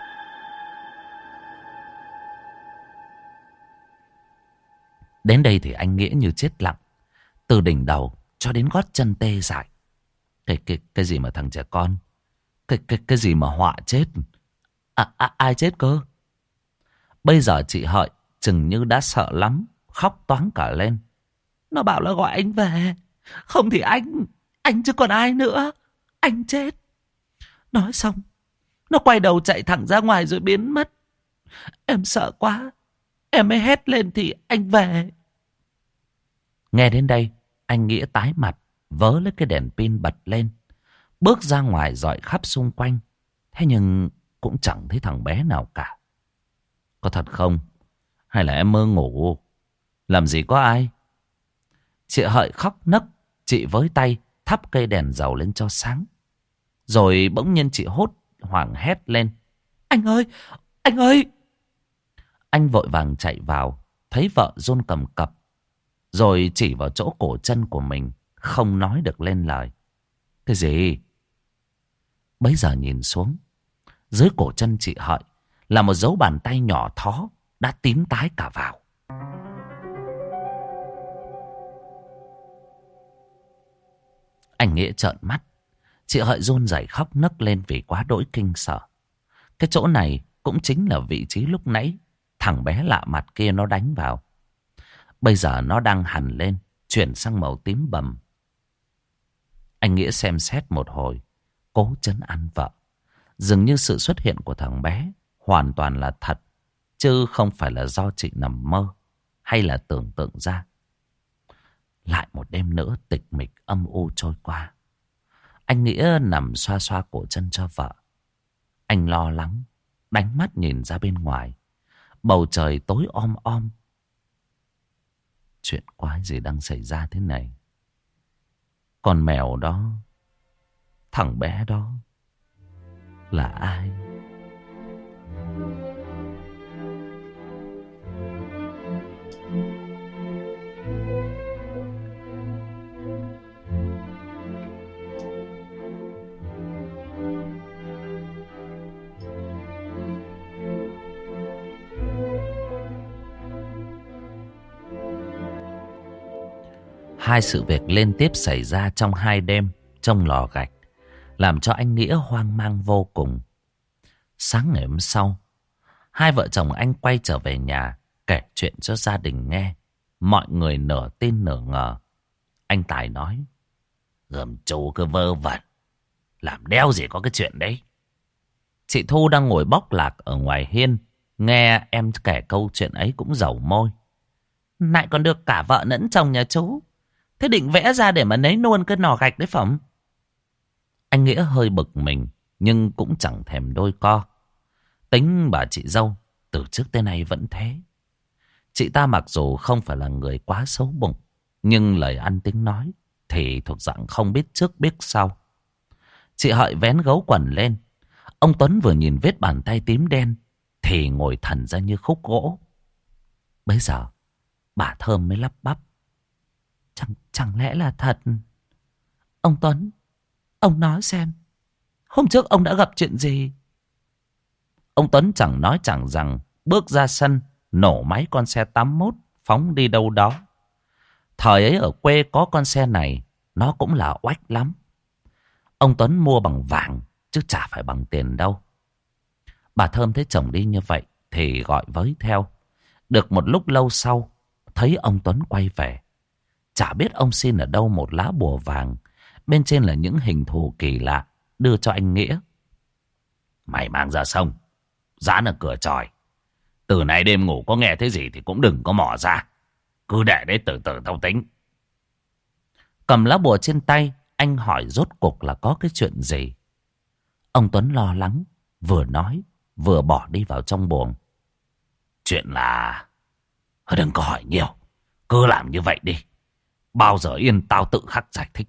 Đến đây thì anh Nghĩa như chết lặng. Từ đỉnh đầu cho đến gót chân tê dại. Cái, cái, cái gì mà thằng trẻ con? Cái, cái, cái gì mà họa chết? À, à, ai chết cơ? Bây giờ chị Hợi chừng như đã sợ lắm, khóc toáng cả lên. Nó bảo là gọi anh về. Không thì anh, anh chứ còn ai nữa. Anh chết. Nói xong, nó quay đầu chạy thẳng ra ngoài rồi biến mất. Em sợ quá, em mới hét lên thì anh về. Nghe đến đây, anh Nghĩa tái mặt, vớ lấy cái đèn pin bật lên, bước ra ngoài dọi khắp xung quanh. Thế nhưng cũng chẳng thấy thằng bé nào cả. Có thật không? Hay là em mơ ngủ? Làm gì có ai? Chị Hợi khóc nấc. Chị với tay thắp cây đèn dầu lên cho sáng. Rồi bỗng nhiên chị hốt hoảng hét lên. Anh ơi! Anh ơi! Anh vội vàng chạy vào, thấy vợ run cầm cập, rồi chỉ vào chỗ cổ chân của mình, không nói được lên lời. Cái gì? Bấy giờ nhìn xuống, dưới cổ chân chị Hợi là một dấu bàn tay nhỏ thó đã tím tái cả vào. Anh Nghĩa trợn mắt. Chị Hợi run rẩy khóc nấc lên vì quá đỗi kinh sợ. Cái chỗ này cũng chính là vị trí lúc nãy thằng bé lạ mặt kia nó đánh vào. Bây giờ nó đang hằn lên, chuyển sang màu tím bầm. Anh Nghĩa xem xét một hồi, cố trấn an vợ. Dường như sự xuất hiện của thằng bé hoàn toàn là thật, chứ không phải là do chị nằm mơ hay là tưởng tượng ra. Lại một đêm nữa tịch mịch âm u trôi qua. Anh Nghĩa nằm xoa xoa cổ chân cho vợ. Anh lo lắng, đánh mắt nhìn ra bên ngoài. Bầu trời tối om om. Chuyện quái gì đang xảy ra thế này? Con mèo đó, thằng bé đó là ai? Hai sự việc liên tiếp xảy ra trong hai đêm trong lò gạch, làm cho anh Nghĩa hoang mang vô cùng. Sáng ngày hôm sau, hai vợ chồng anh quay trở về nhà, kể chuyện cho gia đình nghe. Mọi người nửa tin nửa ngờ. Anh Tài nói, gầm chú cứ vơ vẩn, làm đeo gì có cái chuyện đấy. Chị Thu đang ngồi bóc lạc ở ngoài hiên, nghe em kể câu chuyện ấy cũng dầu môi. Lại còn được cả vợ lẫn chồng nhà chú. Thế định vẽ ra để mà lấy luôn cái nò gạch đấy phẩm? Anh Nghĩa hơi bực mình, nhưng cũng chẳng thèm đôi co. Tính bà chị dâu từ trước tới nay vẫn thế. Chị ta mặc dù không phải là người quá xấu bụng, nhưng lời ăn tiếng nói thì thuộc dạng không biết trước biết sau. Chị Hợi vén gấu quần lên. Ông Tuấn vừa nhìn vết bàn tay tím đen thì ngồi thần ra như khúc gỗ. Bấy giờ bà Thơm mới lắp bắp. Chẳng, chẳng lẽ là thật? Ông Tuấn, ông nói xem, hôm trước ông đã gặp chuyện gì? Ông Tuấn chẳng nói chẳng rằng, bước ra sân, nổ máy con xe tám mốt, phóng đi đâu đó. Thời ấy ở quê có con xe này, nó cũng là oách lắm. Ông Tuấn mua bằng vàng, chứ chả phải bằng tiền đâu. Bà Thơm thấy chồng đi như vậy, thì gọi với theo. Được một lúc lâu sau, thấy ông Tuấn quay về. Chả biết ông xin ở đâu một lá bùa vàng, bên trên là những hình thù kỳ lạ, đưa cho anh Nghĩa. Mày mang ra sông, dán ở cửa chòi. Từ nay đêm ngủ có nghe thấy gì thì cũng đừng có mò ra. Cứ để đấy từ từ tao tính. Cầm lá bùa trên tay, anh hỏi rốt cuộc là có cái chuyện gì. Ông Tuấn lo lắng, vừa nói, vừa bỏ đi vào trong buồng. Chuyện là... Đừng có hỏi nhiều, cứ làm như vậy đi. Bao giờ yên tao tự khắc giải thích.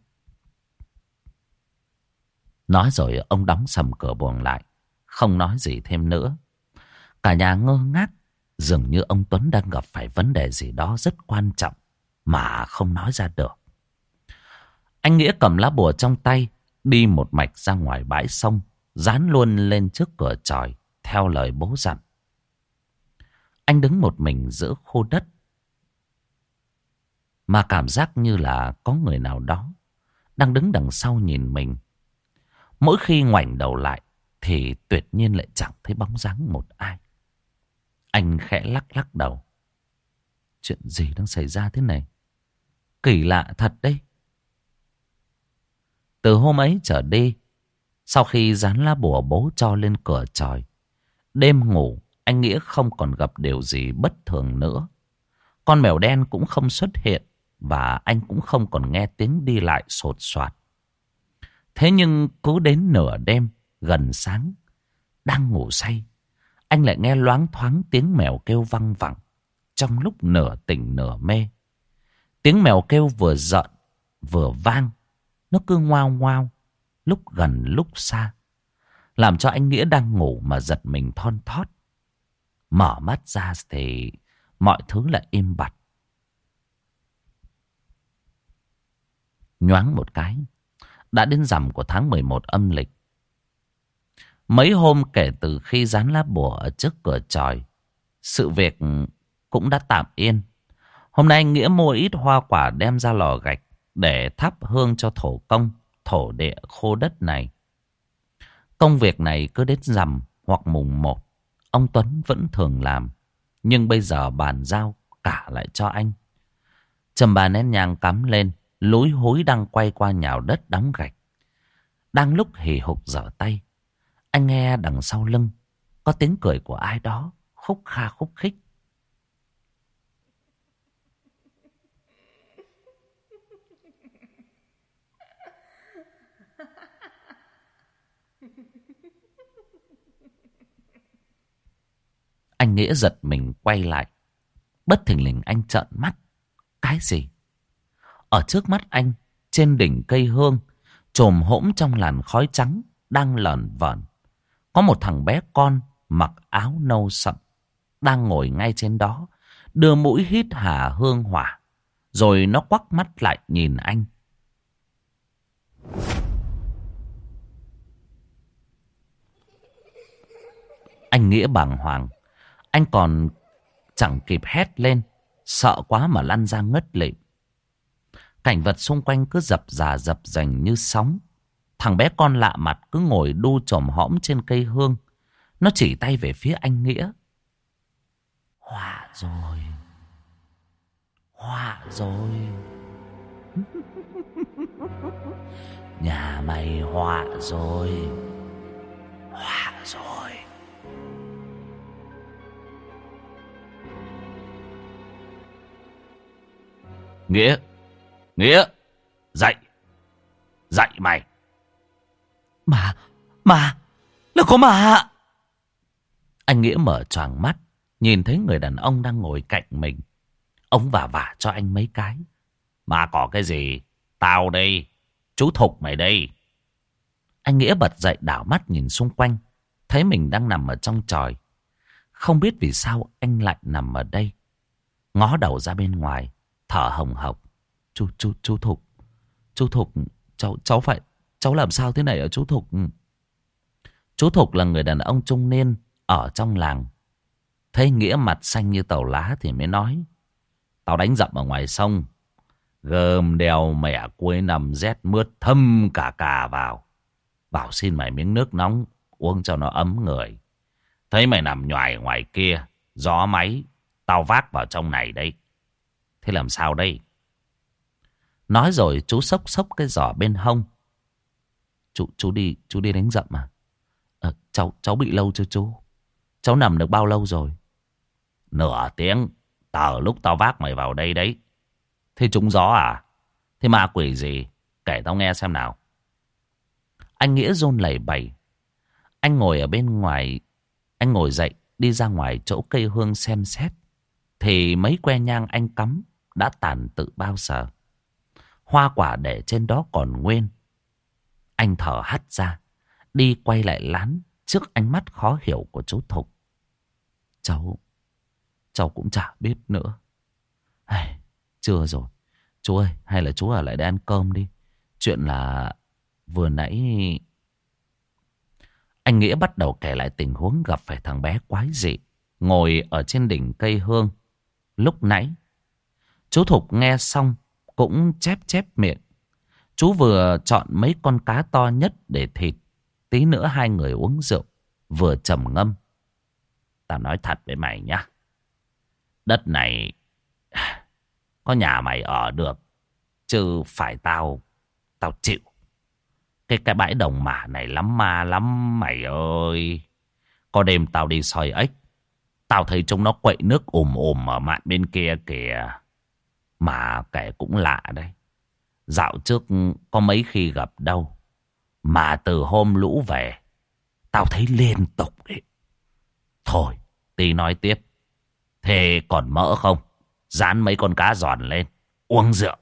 Nói rồi ông đóng sầm cửa buồng lại, không nói gì thêm nữa. Cả nhà ngơ ngác, dường như ông Tuấn đang gặp phải vấn đề gì đó rất quan trọng mà không nói ra được. Anh Nghĩa cầm lá bùa trong tay, đi một mạch ra ngoài bãi sông, dán luôn lên trước cửa chòi, theo lời bố dặn. Anh đứng một mình giữa khô đất, mà cảm giác như là có người nào đó đang đứng đằng sau nhìn mình. Mỗi khi ngoảnh đầu lại thì tuyệt nhiên lại chẳng thấy bóng dáng một ai. Anh khẽ lắc lắc đầu. Chuyện gì đang xảy ra thế này? Kỳ lạ thật đấy. Từ hôm ấy trở đi, sau khi dán lá bùa bố cho lên cửa chòi, đêm ngủ anh Nghĩa không còn gặp điều gì bất thường nữa. Con mèo đen cũng không xuất hiện, và anh cũng không còn nghe tiếng đi lại sột soạt. Thế nhưng cứ đến nửa đêm, gần sáng, đang ngủ say, anh lại nghe loáng thoáng tiếng mèo kêu văng vẳng, trong lúc nửa tỉnh nửa mê. Tiếng mèo kêu vừa giận vừa vang, nó cứ ngoao ngoao, lúc gần lúc xa, làm cho anh Nghĩa đang ngủ mà giật mình thon thót. Mở mắt ra thì mọi thứ lại im bặt. Nhoáng một cái, đã đến rằm của tháng mười một âm lịch. Mấy hôm kể từ khi dán lá bùa ở trước cửa chòi, sự việc cũng đã tạm yên. Hôm nay anh Nghĩa mua ít hoa quả đem ra lò gạch để thắp hương cho thổ công, thổ địa khô đất này. Công việc này cứ đến rằm hoặc mùng một, ông Tuấn vẫn thường làm. Nhưng bây giờ bàn giao cả lại cho anh. Chầm bà nén nhang cắm lên, lúi húi đang quay qua nhào đất đóng gạch. Đang lúc hì hục giở tay, anh nghe đằng sau lưng có tiếng cười của ai đó khúc kha khúc khích. Anh Nghĩa giật mình quay lại. Bất thình lình anh trợn mắt. Cái gì? Ở trước mắt anh, trên đỉnh cây hương, chồm hỗn trong làn khói trắng, đang lởn vởn, có một thằng bé con mặc áo nâu sậm, đang ngồi ngay trên đó, đưa mũi hít hà hương hỏa, rồi nó quắc mắt lại nhìn anh. Anh Nghĩa bàng hoàng. Anh còn chẳng kịp hét lên, sợ quá mà lăn ra ngất lịm. Cảnh vật xung quanh cứ dập dà dập dành như sóng. Thằng bé con lạ mặt cứ ngồi đu chồm hõm trên cây hương. Nó chỉ tay về phía anh Nghĩa. Họa rồi. Họa rồi. Nhà mày họa rồi. Họa rồi. Nghĩa, Nghĩa, dậy, dậy mày. Mà, Mà, là có mà. Anh Nghĩa mở choàng mắt, nhìn thấy người đàn ông đang ngồi cạnh mình. Ông vả vả cho anh mấy cái. Mà có cái gì? Tao đây, chú Thục mày đây. Anh Nghĩa bật dậy đảo mắt nhìn xung quanh, thấy mình đang nằm ở trong chòi. Không biết vì sao anh lại nằm ở đây. Ngó đầu ra bên ngoài, thở hồng hộc. Chú, chú, chú Thục, chú Thục, cháu, cháu phải, cháu làm sao thế này ở chú Thục? Chú Thục là người đàn ông trung niên ở trong làng. Thấy Nghĩa mặt xanh như tàu lá thì mới nói. Tao đánh dậm ở ngoài sông. Gơm đeo mẹ cuối năm rét mướt thâm cả cà vào. Bảo xin mày miếng nước nóng uống cho nó ấm người. Thấy mày nằm nhoài ngoài kia, gió máy, tao vác vào trong này đây. Thế làm sao đây? Nói rồi chú xốc xốc cái giỏ bên hông. Chú chú đi, chú đi đánh dậm à? À cháu, cháu bị lâu chưa chú? Cháu nằm được bao lâu rồi? Nửa tiếng, tờ lúc tao vác mày vào đây đấy. Thế trúng gió à? Thế ma quỷ gì? Kể tao nghe xem nào. Anh Nghĩa run lẩy bẩy. Anh ngồi ở bên ngoài. Anh ngồi dậy đi ra ngoài chỗ cây hương xem xét. Thì mấy que nhang anh cắm đã tàn tự bao giờ. Hoa quả để trên đó còn nguyên. Anh thở hắt ra, đi quay lại lán trước ánh mắt khó hiểu của chú Thục. Cháu, cháu cũng chả biết nữa. Ai, chưa rồi. Chú ơi, hay là chú ở lại đây ăn cơm đi. Chuyện là vừa nãy... Anh Nghĩa bắt đầu kể lại tình huống gặp phải thằng bé quái dị ngồi ở trên đỉnh cây hương lúc nãy. Chú Thục nghe xong cũng chép chép miệng. Chú vừa chọn mấy con cá to nhất để thịt. Tí nữa hai người uống rượu, vừa trầm ngâm. Tao nói thật với mày nhá. Đất này có nhà mày ở được, chứ phải tao, tao chịu. Cái cái bãi đồng mả này lắm ma lắm mày ơi. Có đêm tao đi soi ếch, tao thấy chúng nó quậy nước ùm ùm ở mạn bên kia kìa. Mà kể cũng lạ đấy. Dạo trước có mấy khi gặp đâu, mà từ hôm lũ về, tao thấy liên tục đấy. Thôi, tí nói tiếp. Thế còn mỡ không? Dán mấy con cá giòn lên, uống rượu.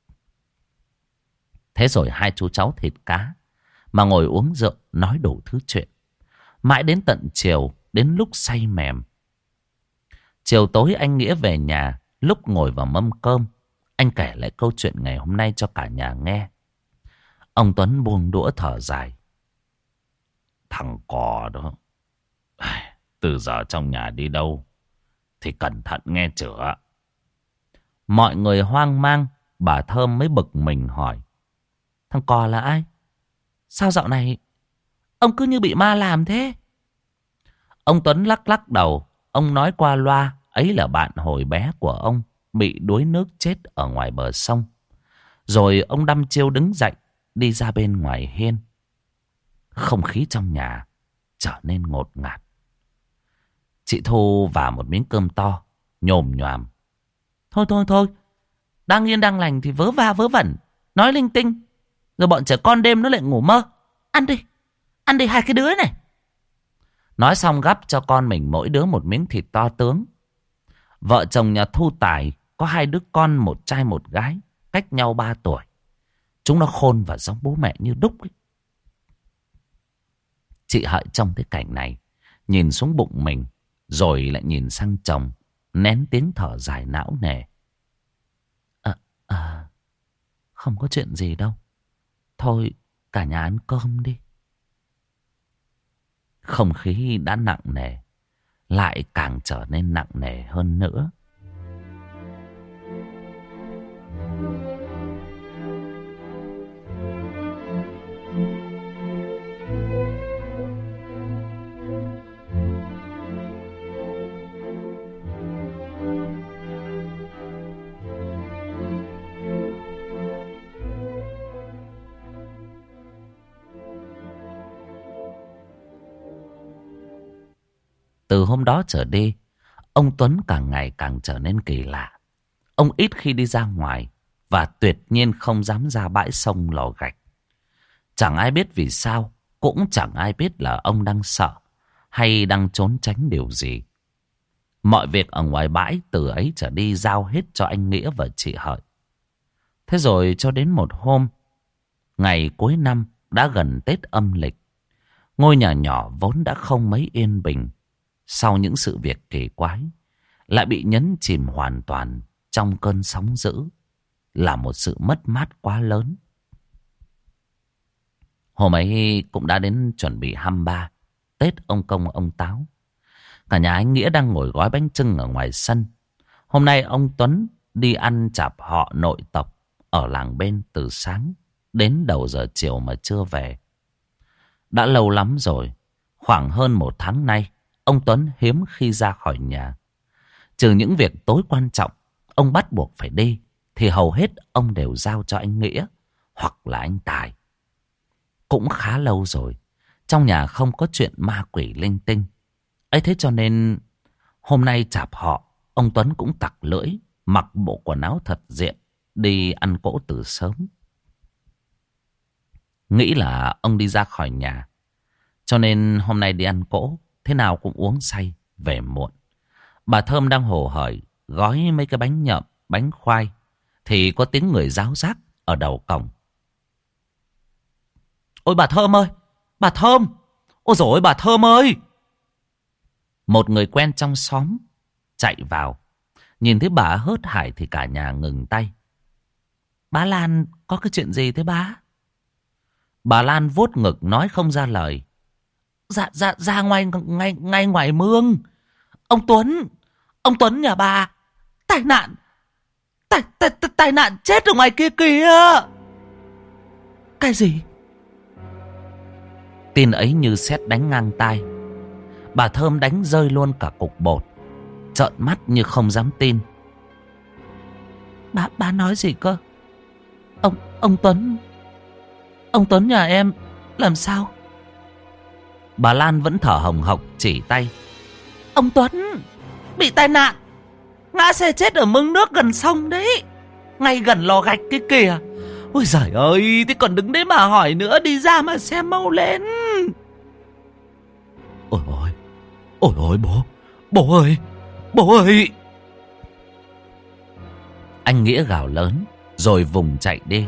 Thế rồi hai chú cháu thịt cá, mà ngồi uống rượu nói đủ thứ chuyện. Mãi đến tận chiều, đến lúc say mềm. Chiều tối anh Nghĩa về nhà, lúc ngồi vào mâm cơm, anh kể lại câu chuyện ngày hôm nay cho cả nhà nghe. Ông Tuấn buông đũa thở dài. Thằng cò đó, từ giờ trong nhà đi đâu thì cẩn thận nghe chửa. Mọi người hoang mang, bà Thơm mới bực mình hỏi. Thằng cò là ai? Sao dạo này ông cứ như bị ma làm thế? Ông Tuấn lắc lắc đầu. Ông nói qua loa ấy là bạn hồi bé của ông bị đuối nước chết ở ngoài bờ sông. Rồi ông đăm chiêu đứng dậy, đi ra bên ngoài hiên. Không khí trong nhà trở nên ngột ngạt. Chị Thu vào một miếng cơm to, nhồm nhoàm. Thôi thôi thôi, đang yên đang lành thì vớ va vớ vẩn, nói linh tinh. Rồi bọn trẻ con đêm nó lại ngủ mơ. Ăn đi, ăn đi hai cái đứa này. Nói xong gắp cho con mình mỗi đứa một miếng thịt to tướng. Vợ chồng nhà Thu Tài có hai đứa con, một trai một gái, cách nhau ba tuổi. Chúng nó khôn và giống bố mẹ như đúc ấy. Chị Hợi trông thấy cảnh này, nhìn xuống bụng mình, rồi lại nhìn sang chồng, nén tiếng thở dài não nề. À, à, không có chuyện gì đâu. Thôi cả nhà ăn cơm đi. Không khí đã nặng nề, lại càng trở nên nặng nề hơn nữa. Từ hôm đó trở đi, ông Tuấn càng ngày càng trở nên kỳ lạ. Ông ít khi đi ra ngoài và tuyệt nhiên không dám ra bãi sông lò gạch. Chẳng ai biết vì sao cũng chẳng ai biết là ông đang sợ hay đang trốn tránh điều gì. Mọi việc ở ngoài bãi từ ấy trở đi giao hết cho anh Nghĩa và chị Hợi. Thế rồi cho đến một hôm, ngày cuối năm đã gần Tết âm lịch, ngôi nhà nhỏ vốn đã không mấy yên bình, sau những sự việc kỳ quái, lại bị nhấn chìm hoàn toàn trong cơn sóng dữ, là một sự mất mát quá lớn. Hôm ấy cũng đã đến chuẩn bị hăm ba, Tết ông Công ông Táo. Cả nhà anh Nghĩa đang ngồi gói bánh chưng ở ngoài sân. Hôm nay ông Tuấn đi ăn chạp họ nội tộc ở làng bên từ sáng đến đầu giờ chiều mà chưa về. Đã lâu lắm rồi, khoảng hơn một tháng nay, ông Tuấn hiếm khi ra khỏi nhà. Trừ những việc tối quan trọng, ông bắt buộc phải đi, thì hầu hết ông đều giao cho anh Nghĩa hoặc là anh Tài. Cũng khá lâu rồi, trong nhà không có chuyện ma quỷ linh tinh. Ấy thế cho nên hôm nay chạp họ, ông Tuấn cũng tặc lưỡi, mặc bộ quần áo thật diện, đi ăn cỗ từ sớm. Nghĩ là ông đi ra khỏi nhà, cho nên hôm nay đi ăn cỗ, thế nào cũng uống say, về muộn. Bà Thơm đang hồ hởi gói mấy cái bánh nhậm, bánh khoai, thì có tiếng người ráo rác ở đầu cổng. Ôi bà Thơm ơi! Bà Thơm! Ôi dồi ôi bà Thơm ơi! Một người quen trong xóm chạy vào. Nhìn thấy bà hớt hải thì cả nhà ngừng tay. Bà Lan có cái chuyện gì thế bà? Bà Lan vuốt ngực nói không ra lời. Dạ dạ ra ngoài ngay ngay ngoài mương. Ông Tuấn, ông Tuấn nhà bà tai nạn. Tai tai tai, tai nạn chết ở ngoài kia kìa. Cái gì? Tin ấy như sét đánh ngang tai. Bà Thơm đánh rơi luôn cả cục bột, trợn mắt như không dám tin. Bà bà nói gì cơ? Ông ông Tuấn, ông Tuấn nhà em làm sao? Bà Lan vẫn thở hồng hộc chỉ tay. Ông Tuấn bị tai nạn, ngã xe chết ở mương nước gần sông đấy, ngay gần lò gạch kia kìa. Ôi giời ơi, thế còn đứng đấy mà hỏi nữa, đi ra mà xem mau lên. Ôi ôi, ôi ôi bố, bố ơi, bố ơi. Anh Nghĩa gào lớn rồi vùng chạy đi.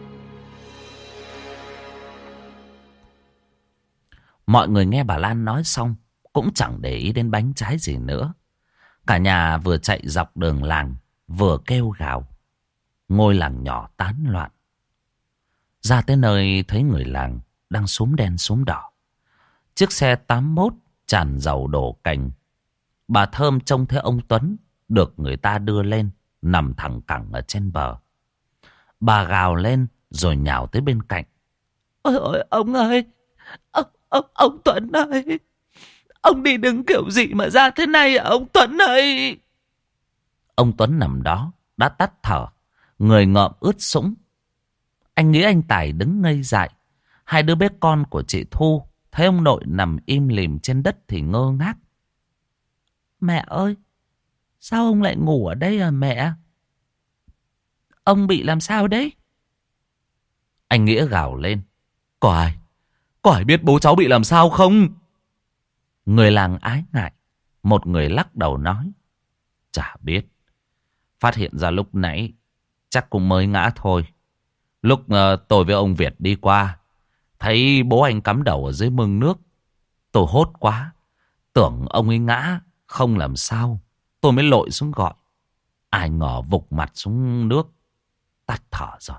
Mọi người nghe bà Lan nói xong cũng chẳng để ý đến bánh trái gì nữa. Cả nhà vừa chạy dọc đường làng vừa kêu gào. Ngôi làng nhỏ tán loạn. Ra tới nơi thấy người làng đang xúm đen xúm đỏ. Chiếc xe tám mốt tràn dầu đổ cành. Bà Thơm trông thấy ông Tuấn được người ta đưa lên, nằm thẳng cẳng ở trên bờ. Bà gào lên rồi nhào tới bên cạnh. Ôi ôi ông ơi, ông, ông, ông Tuấn ơi, ông đi đứng kiểu gì mà ra thế này à ông Tuấn ơi? Ông Tuấn nằm đó đã tắt thở, người ngợm ướt sũng. Anh nghĩ anh Tài đứng ngây dại. Hai đứa bé con của chị Thu thấy ông nội nằm im lìm trên đất thì ngơ ngác. Mẹ ơi, sao ông lại ngủ ở đây à mẹ? Ông bị làm sao đấy? Anh Nghĩa gào lên. Có ai, có ai biết bố cháu bị làm sao không? Người làng ái ngại. Một người lắc đầu nói. Chả biết. Phát hiện ra lúc nãy chắc cũng mới ngã thôi. Lúc uh, tôi với ông Việt đi qua, thấy bố anh cắm đầu ở dưới mương nước. Tôi hốt quá, tưởng ông ấy ngã không làm sao, tôi mới lội xuống gọi. Ai ngờ vục mặt xuống nước, tắt thở rồi.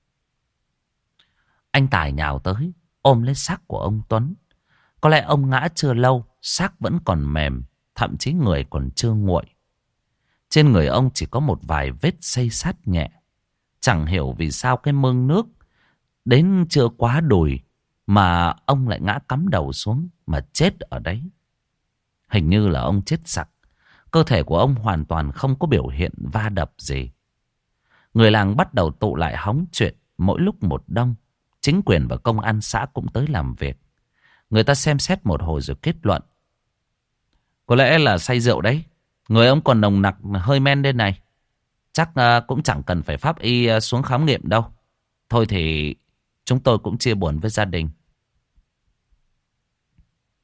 Anh Tài nhào tới, ôm lấy xác của ông Tuấn. Có lẽ ông ngã chưa lâu, xác vẫn còn mềm, thậm chí người còn chưa nguội. Trên người ông chỉ có một vài vết xây xát nhẹ. Chẳng hiểu vì sao cái mương nước đến chưa quá đùi mà ông lại ngã cắm đầu xuống mà chết ở đấy. Hình như là ông chết sặc. Cơ thể của ông hoàn toàn không có biểu hiện va đập gì. Người làng bắt đầu tụ lại hóng chuyện mỗi lúc một đông. Chính quyền và công an xã cũng tới làm việc. Người ta xem xét một hồi rồi kết luận. Có lẽ là say rượu đấy. Người ông còn nồng nặc hơi men đây này. Chắc uh, cũng chẳng cần phải pháp y uh, xuống khám nghiệm đâu. Thôi thì chúng tôi cũng chia buồn với gia đình.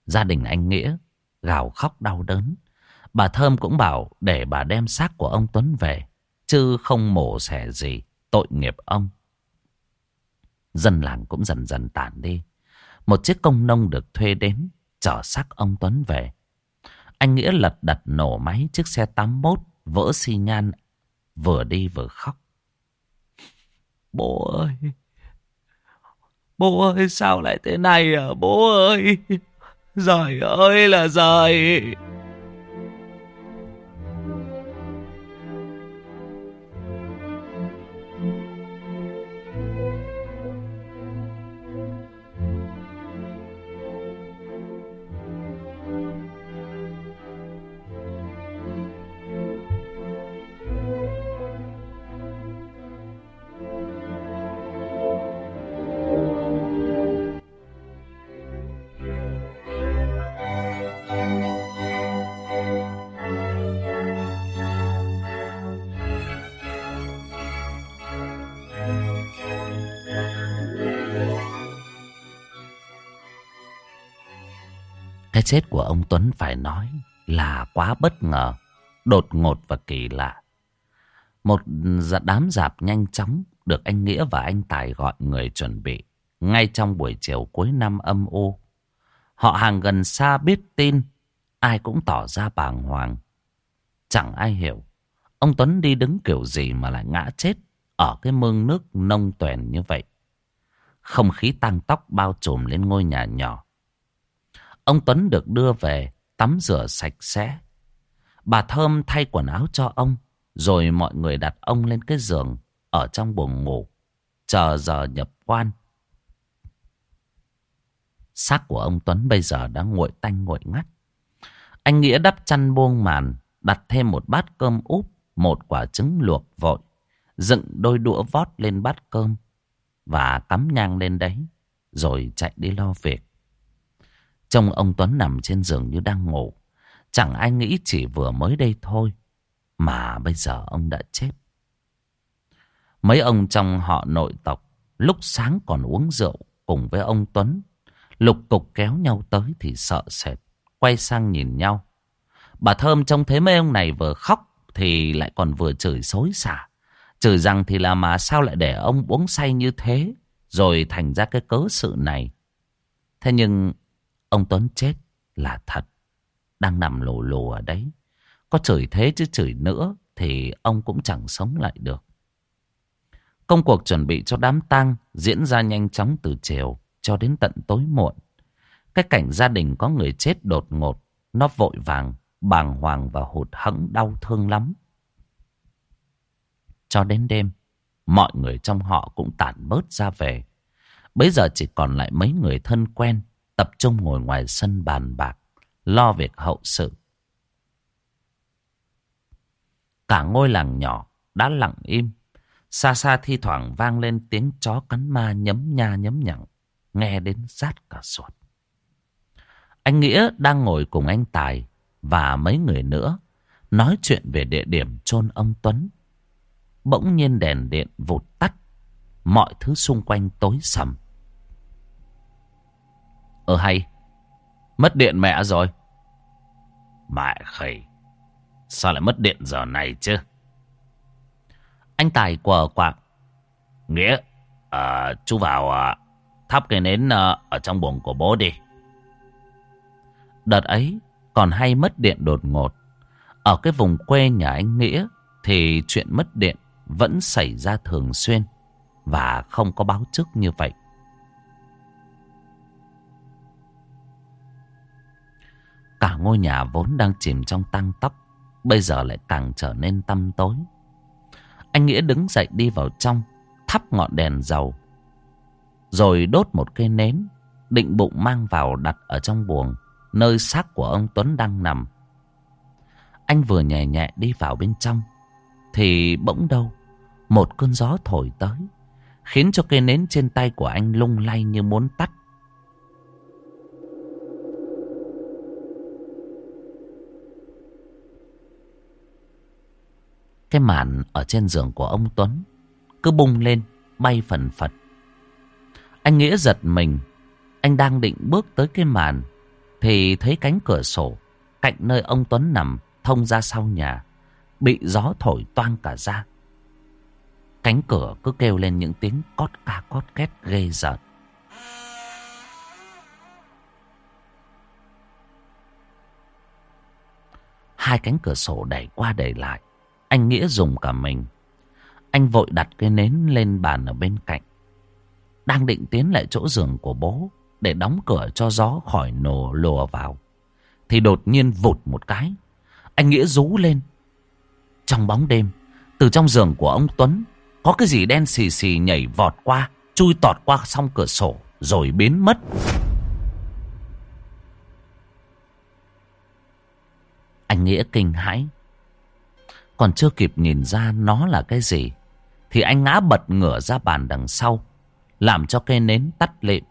Gia đình anh Nghĩa gào khóc đau đớn. Bà Thơm cũng bảo để bà đem xác của ông Tuấn về, chứ không mổ xẻ gì, tội nghiệp ông. Dân làng cũng dần dần tản đi. Một chiếc công nông được thuê đến chở xác ông Tuấn về. Anh Nghĩa lật đật nổ máy chiếc xe tám mốt vỡ xi nhan, vừa đi vừa khóc. Bố ơi, bố ơi, sao lại thế này à bố ơi? Giời ơi là giời. Cái chết của ông Tuấn phải nói là quá bất ngờ, đột ngột và kỳ lạ. Một đám dạp nhanh chóng được anh Nghĩa và anh Tài gọi người chuẩn bị. Ngay trong buổi chiều cuối năm âm u, họ hàng gần xa biết tin, ai cũng tỏ ra bàng hoàng. Chẳng ai hiểu ông Tuấn đi đứng kiểu gì mà lại ngã chết ở cái mương nước nông toèn như vậy. Không khí tang tóc bao trùm lên ngôi nhà nhỏ. Ông Tuấn được đưa về tắm rửa sạch sẽ. Bà Thơm thay quần áo cho ông, rồi mọi người đặt ông lên cái giường ở trong buồng ngủ, chờ giờ nhập quan. Xác của ông Tuấn bây giờ đã nguội tanh nguội ngắt. Anh Nghĩa đắp chăn buông màn, đặt thêm một bát cơm úp, một quả trứng luộc vội, dựng đôi đũa vót lên bát cơm và cắm nhang lên đấy, rồi chạy đi lo việc. Trông ông Tuấn nằm trên giường như đang ngủ. Chẳng ai nghĩ chỉ vừa mới đây thôi mà bây giờ ông đã chết. Mấy ông trong họ nội tộc lúc sáng còn uống rượu cùng với ông Tuấn, lục cục kéo nhau tới thì sợ sệt, quay sang nhìn nhau. Bà Thơm trông thấy mấy ông này vừa khóc thì lại còn vừa chửi xối xả. Chửi rằng thì là mà sao lại để ông uống say như thế, rồi thành ra cái cớ sự này. Thế nhưng ông Tuấn chết là thật, đang nằm lù lù ở đấy. Có chửi thế chứ chửi nữa thì ông cũng chẳng sống lại được. Công cuộc chuẩn bị cho đám tang diễn ra nhanh chóng từ chiều cho đến tận tối muộn. Cái cảnh gia đình có người chết đột ngột, nó vội vàng, bàng hoàng và hụt hẫng đau thương lắm. Cho đến đêm, mọi người trong họ cũng tản bớt ra về. Bây giờ chỉ còn lại mấy người thân quen tập trung ngồi ngoài sân bàn bạc, lo việc hậu sự. Cả ngôi làng nhỏ đã lặng im. Xa xa thi thoảng vang lên tiếng chó cắn ma nhấm nha nhấm nhặng, nghe đến rát cả ruột. Anh Nghĩa đang ngồi cùng anh Tài và mấy người nữa nói chuyện về địa điểm chôn ông Tuấn. Bỗng nhiên đèn điện vụt tắt, mọi thứ xung quanh tối sầm. Ờ hay, mất điện mẹ rồi. Mẹ khỉ, sao lại mất điện giờ này chứ? Anh Tài quờ quạng. Nghĩa, à, chú vào à, thắp cây nến à, ở trong buồng của bố đi. Đợt ấy còn hay mất điện đột ngột. Ở cái vùng quê nhà anh Nghĩa thì chuyện mất điện vẫn xảy ra thường xuyên và không có báo trước như vậy. Cả ngôi nhà vốn đang chìm trong tang tóc bây giờ lại càng trở nên tăm tối. Anh Nghĩa đứng dậy đi vào trong, thắp ngọn đèn dầu, rồi đốt một cây nến, định bụng mang vào đặt ở trong buồng nơi xác của ông Tuấn đang nằm. Anh vừa nhẹ nhẹ đi vào bên trong thì bỗng đâu một cơn gió thổi tới, khiến cho cây nến trên tay của anh lung lay như muốn tắt. Cái màn ở trên giường của ông Tuấn cứ bung lên, bay phần phật. Anh Nghĩa giật mình. Anh đang định bước tới cái màn thì thấy cánh cửa sổ cạnh nơi ông Tuấn nằm thông ra sau nhà bị gió thổi toang cả ra. Cánh cửa cứ kêu lên những tiếng cót ca cót két ghê rợn. Hai cánh cửa sổ đẩy qua đẩy lại, anh Nghĩa dùng cả mình. Anh vội đặt cái nến lên bàn ở bên cạnh, đang định tiến lại chỗ giường của bố để đóng cửa cho gió khỏi nổ lùa vào, thì đột nhiên vụt một cái, anh Nghĩa rú lên. Trong bóng đêm, từ trong giường của ông Tuấn có cái gì đen xì xì nhảy vọt qua, chui tọt qua song cửa sổ rồi biến mất. Anh Nghĩa kinh hãi, còn chưa kịp nhìn ra nó là cái gì thì anh ngã bật ngửa ra bàn đằng sau, làm cho cây nến tắt lịm.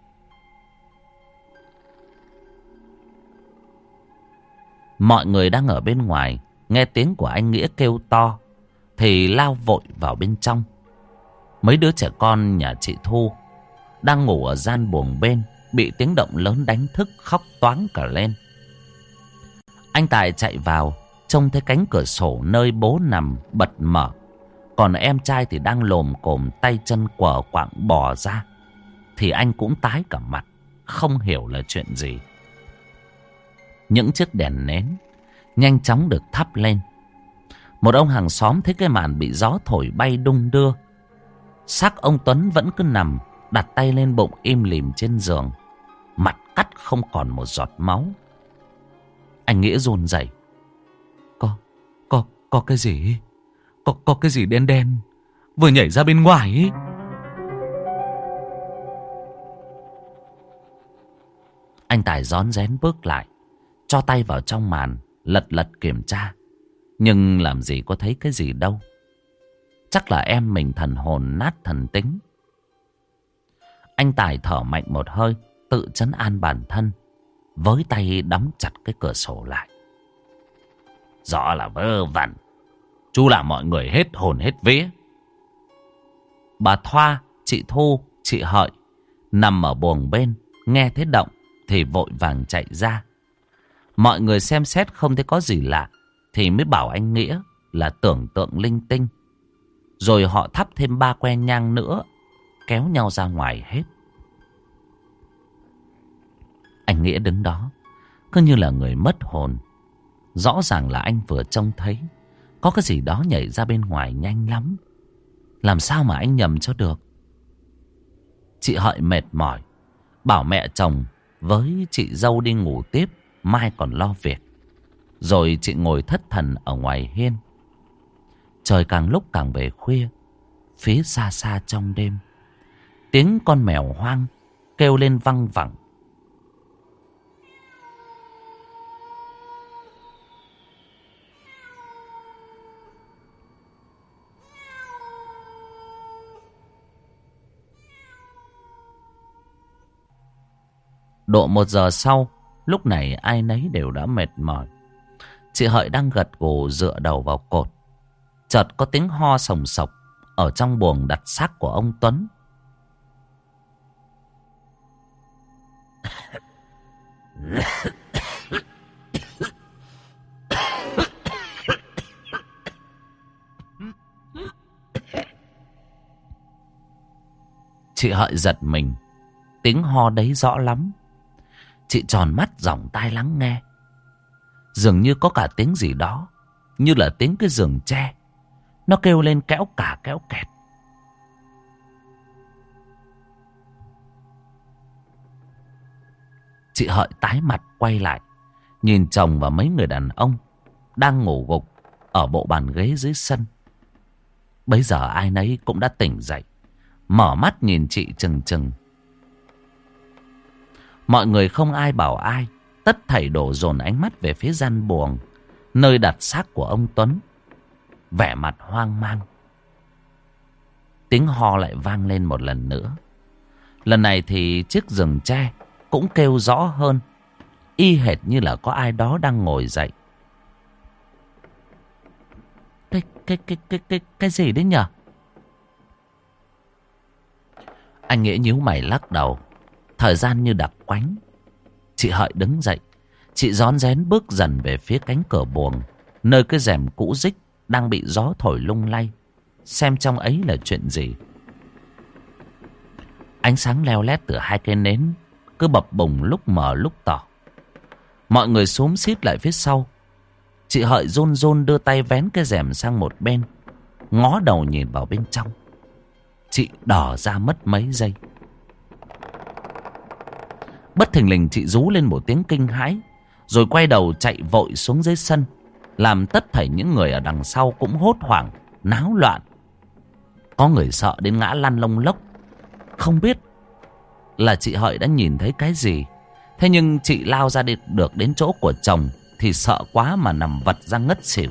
Mọi người đang ở bên ngoài nghe tiếng của anh Nghĩa kêu to thì lao vội vào bên trong. Mấy đứa trẻ con nhà chị Thu đang ngủ ở gian buồng bên bị tiếng động lớn đánh thức, khóc toáng cả lên. Anh Tài chạy vào, trông thấy cánh cửa sổ nơi bố nằm bật mở, còn em trai thì đang lồm cồm tay chân quờ quạng bò ra, thì anh cũng tái cả mặt, không hiểu là chuyện gì. Những chiếc đèn nến nhanh chóng được thắp lên. Một ông hàng xóm thấy cái màn bị gió thổi bay đung đưa. Xác ông Tuấn vẫn cứ nằm đặt tay lên bụng im lìm trên giường, mặt cắt không còn một giọt máu. Anh Nghĩa run rẩy. Có, có, có cái gì? Có, có cái gì đen đen vừa nhảy ra bên ngoài ấy. Anh Tài rón rén bước lại, cho tay vào trong màn, lật lật kiểm tra. Nhưng làm gì có thấy cái gì đâu. Chắc là em mình thần hồn nát thần tính. Anh Tài thở mạnh một hơi, tự trấn an bản thân, với tay đóng chặt cái cửa sổ lại. Rõ là vớ vẩn, chú làm mọi người hết hồn hết vía. Bà Thoa, chị Thu, chị Hợi nằm ở buồng bên, nghe thấy động thì vội vàng chạy ra. Mọi người xem xét không thấy có gì lạ thì mới bảo anh Nghĩa là tưởng tượng linh tinh. Rồi họ thắp thêm ba que nhang nữa, kéo nhau ra ngoài hết. Anh Nghĩa đứng đó cứ như là người mất hồn. Rõ ràng là anh vừa trông thấy có cái gì đó nhảy ra bên ngoài nhanh lắm. Làm sao mà anh nhầm cho được. Chị Hợi mệt mỏi, bảo mẹ chồng với chị dâu đi ngủ tiếp, mai còn lo việc. Rồi chị ngồi thất thần ở ngoài hiên. Trời càng lúc càng về khuya. Phía xa xa trong đêm, tiếng con mèo hoang kêu lên văng vẳng. Độ một giờ sau, lúc này ai nấy đều đã mệt mỏi. Chị Hợi đang gật gù dựa đầu vào cột. Chợt có tiếng ho sồng sộc ở trong buồng đặt xác của ông Tuấn. Chị Hợi giật mình, tiếng ho đấy rõ lắm. Chị tròn mắt dòng tai lắng nghe. Dường như có cả tiếng gì đó, như là tiếng cái giường tre, nó kêu lên kéo cả kéo kẹt. Chị Hợi tái mặt quay lại, nhìn chồng và mấy người đàn ông đang ngủ gục ở bộ bàn ghế dưới sân. Bấy giờ ai nấy cũng đã tỉnh dậy, mở mắt nhìn chị chừng chừng. Mọi người không ai bảo ai, tất thảy đổ dồn ánh mắt về phía gian buồng nơi đặt xác của ông Tuấn, vẻ mặt hoang mang. Tiếng ho lại vang lên một lần nữa. Lần này thì chiếc giường tre cũng kêu rõ hơn, y hệt như là có ai đó đang ngồi dậy. Cái cái cái cái cái cái gì đấy nhở? Anh Nghĩa nhíu mày lắc đầu. Thời gian như đặc quánh. Chị Hợi đứng dậy, Chị rón rén bước dần về phía cánh cửa buồng, nơi cái rèm cũ rích đang bị gió thổi lung lay, xem trong ấy là chuyện gì. Ánh sáng leo lét từ hai cây nến cứ bập bùng lúc mờ lúc tỏ. Mọi người xúm xít lại phía sau. Chị Hợi run run đưa tay vén cái rèm sang một bên, ngó đầu nhìn vào bên trong. Chị đỏ ra mất mấy giây. Bất thình lình chị rú lên một tiếng kinh hãi, rồi quay đầu chạy vội xuống dưới sân, làm tất thảy những người ở đằng sau cũng hốt hoảng, náo loạn. Có người sợ đến ngã lăn lông lốc. Không biết là chị Hợi đã nhìn thấy cái gì. Thế nhưng chị lao ra đi được đến chỗ của chồng thì sợ quá mà nằm vật ra ngất xỉu.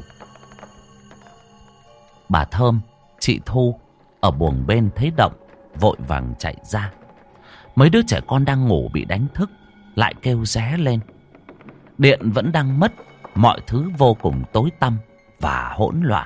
Bà Thơm, chị Thu ở buồng bên thấy động, vội vàng chạy ra. Mấy đứa trẻ con đang ngủ bị đánh thức, lại kêu ré lên. Điện vẫn đang mất, mọi thứ vô cùng tối tăm và hỗn loạn.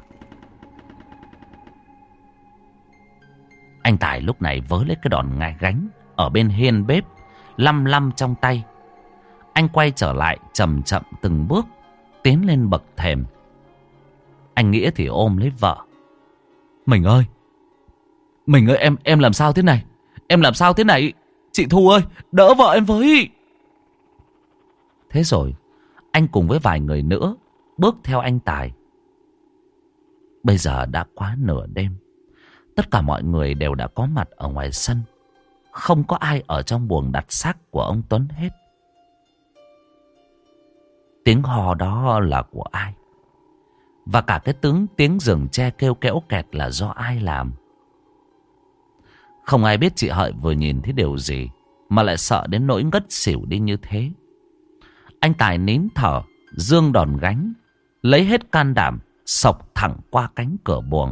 Anh Tài lúc này vớ lấy cái đòn ngai gánh ở bên hiên bếp, lăm lăm trong tay. Anh quay trở lại chậm chậm từng bước, tiến lên bậc thềm. Anh Nghĩa thì ôm lấy vợ. Mình ơi, Mình ơi, em em làm sao thế này? Em làm sao thế này? Chị Thu ơi, đỡ vợ em với. Thế rồi anh cùng với vài người nữa bước theo anh Tài. Bây giờ đã quá nửa đêm. Tất cả mọi người đều đã có mặt ở ngoài sân. Không có ai ở trong buồng đặt xác của ông Tuấn hết. Tiếng hò đó là của ai? Và cả cái tiếng tiếng giường tre kêu kẽo kẹt là do ai làm? Không ai biết chị Hợi vừa nhìn thấy điều gì mà lại sợ đến nỗi ngất xỉu đi như thế. Anh Tài nín thở, giương đòn gánh, lấy hết can đảm, xộc thẳng qua cánh cửa buồng.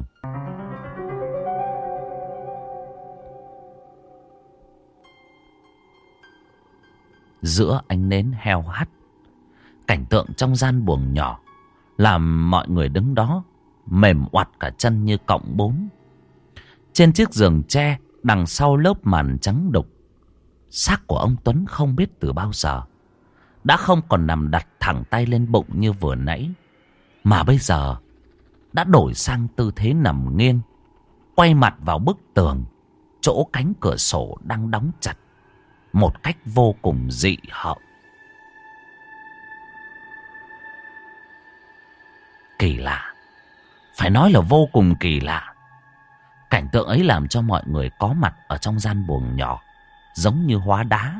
Giữa ánh nến heo hắt, cảnh tượng trong gian buồng nhỏ làm mọi người đứng đó mềm oặt cả chân như cọng bốn. Trên chiếc giường tre đằng sau lớp màn trắng đục, xác của ông Tuấn không biết từ bao giờ đã không còn nằm đặt thẳng tay lên bụng như vừa nãy, mà bây giờ đã đổi sang tư thế nằm nghiêng, quay mặt vào bức tường, chỗ cánh cửa sổ đang đóng chặt một cách vô cùng dị hợm. Kỳ lạ, phải nói là vô cùng kỳ lạ. Cảnh tượng ấy làm cho mọi người có mặt ở trong gian buồng nhỏ giống như hóa đá.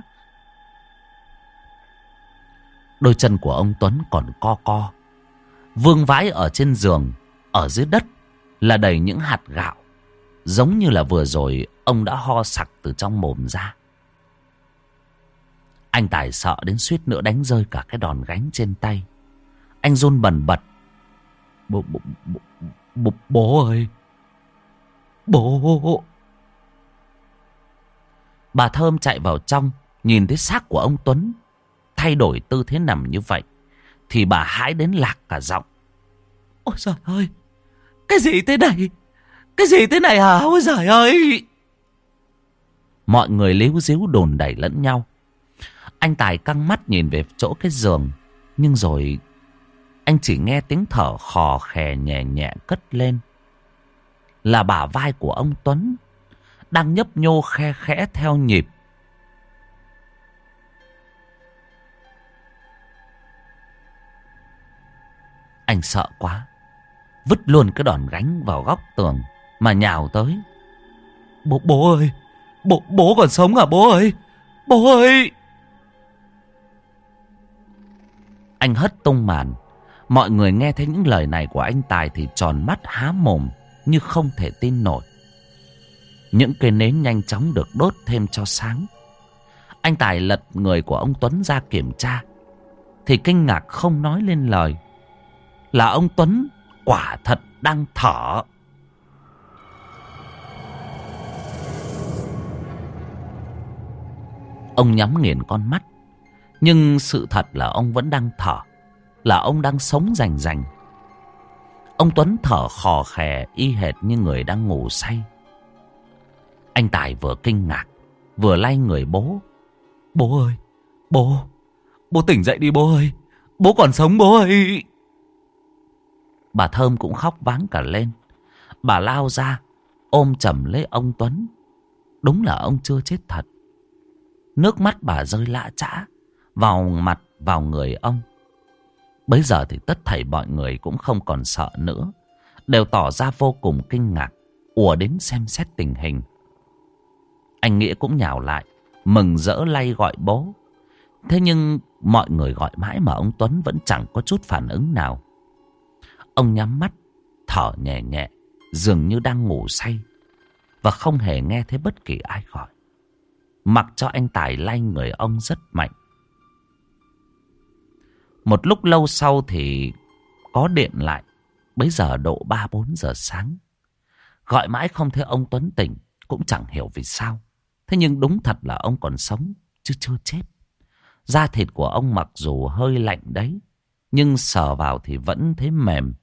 Đôi chân của ông Tuấn còn co co, vương vãi ở trên giường. Ở dưới đất là đầy những hạt gạo, giống như là vừa rồi ông đã ho sặc từ trong mồm ra. Anh Tài sợ đến suýt nữa đánh rơi cả cái đòn gánh trên tay. Anh run bần bật. Bố, bố, bố, bố, bố ơi, bố. Bà Thơm chạy vào trong, nhìn thấy xác của ông Tuấn thay đổi tư thế nằm như vậy thì bà hãi đến lạc cả giọng. Ôi trời ơi, cái gì thế này? Cái gì thế này hả? Ôi trời ơi! Mọi người líu díu đồn đẩy lẫn nhau. Anh Tài căng mắt nhìn về chỗ cái giường, nhưng rồi anh chỉ nghe tiếng thở khò khè nhẹ nhẹ cất lên. Là bả vai của ông Tuấn đang nhấp nhô khe khẽ theo nhịp. Anh sợ quá, vứt luôn cái đòn gánh vào góc tường mà nhào tới. Bố, bố ơi, bố, bố còn sống hả bố ơi? Bố ơi! Anh hất tung màn. Mọi người nghe thấy những lời này của anh Tài thì tròn mắt há mồm như không thể tin nổi. Những cây nến nhanh chóng được đốt thêm cho sáng. Anh Tài lật người của ông Tuấn ra kiểm tra thì kinh ngạc không nói lên lời. Là ông Tuấn quả thật đang thở. Ông nhắm nghiền con mắt, nhưng sự thật là ông vẫn đang thở, là ông đang sống rành rành. Ông Tuấn thở khò khè y hệt như người đang ngủ say. Anh Tài vừa kinh ngạc vừa lay người bố. Bố ơi, bố, bố tỉnh dậy đi bố ơi. Bố còn sống bố ơi. Bà Thơm cũng khóc váng cả lên. Bà lao ra ôm chầm lấy ông Tuấn. Đúng là ông chưa chết thật. Nước mắt bà rơi lã chã vào mặt vào người ông. Bấy giờ thì tất thảy mọi người cũng không còn sợ nữa, đều tỏ ra vô cùng kinh ngạc, ùa đến xem xét tình hình. Anh Nghĩa cũng nhào lại, mừng rỡ lay gọi bố. Thế nhưng mọi người gọi mãi mà ông Tuấn vẫn chẳng có chút phản ứng nào. Ông nhắm mắt, thở nhẹ nhẹ, dường như đang ngủ say, và không hề nghe thấy bất kỳ ai gọi. Mặc cho anh Tài lay người ông rất mạnh. Một lúc lâu sau thì có điện lại. Bấy giờ độ ba bốn giờ sáng. Gọi mãi không thấy ông Tuấn tỉnh, cũng chẳng hiểu vì sao. Thế nhưng đúng thật là ông còn sống, chứ chưa chết. Da thịt của ông mặc dù hơi lạnh đấy, nhưng sờ vào thì vẫn thấy mềm.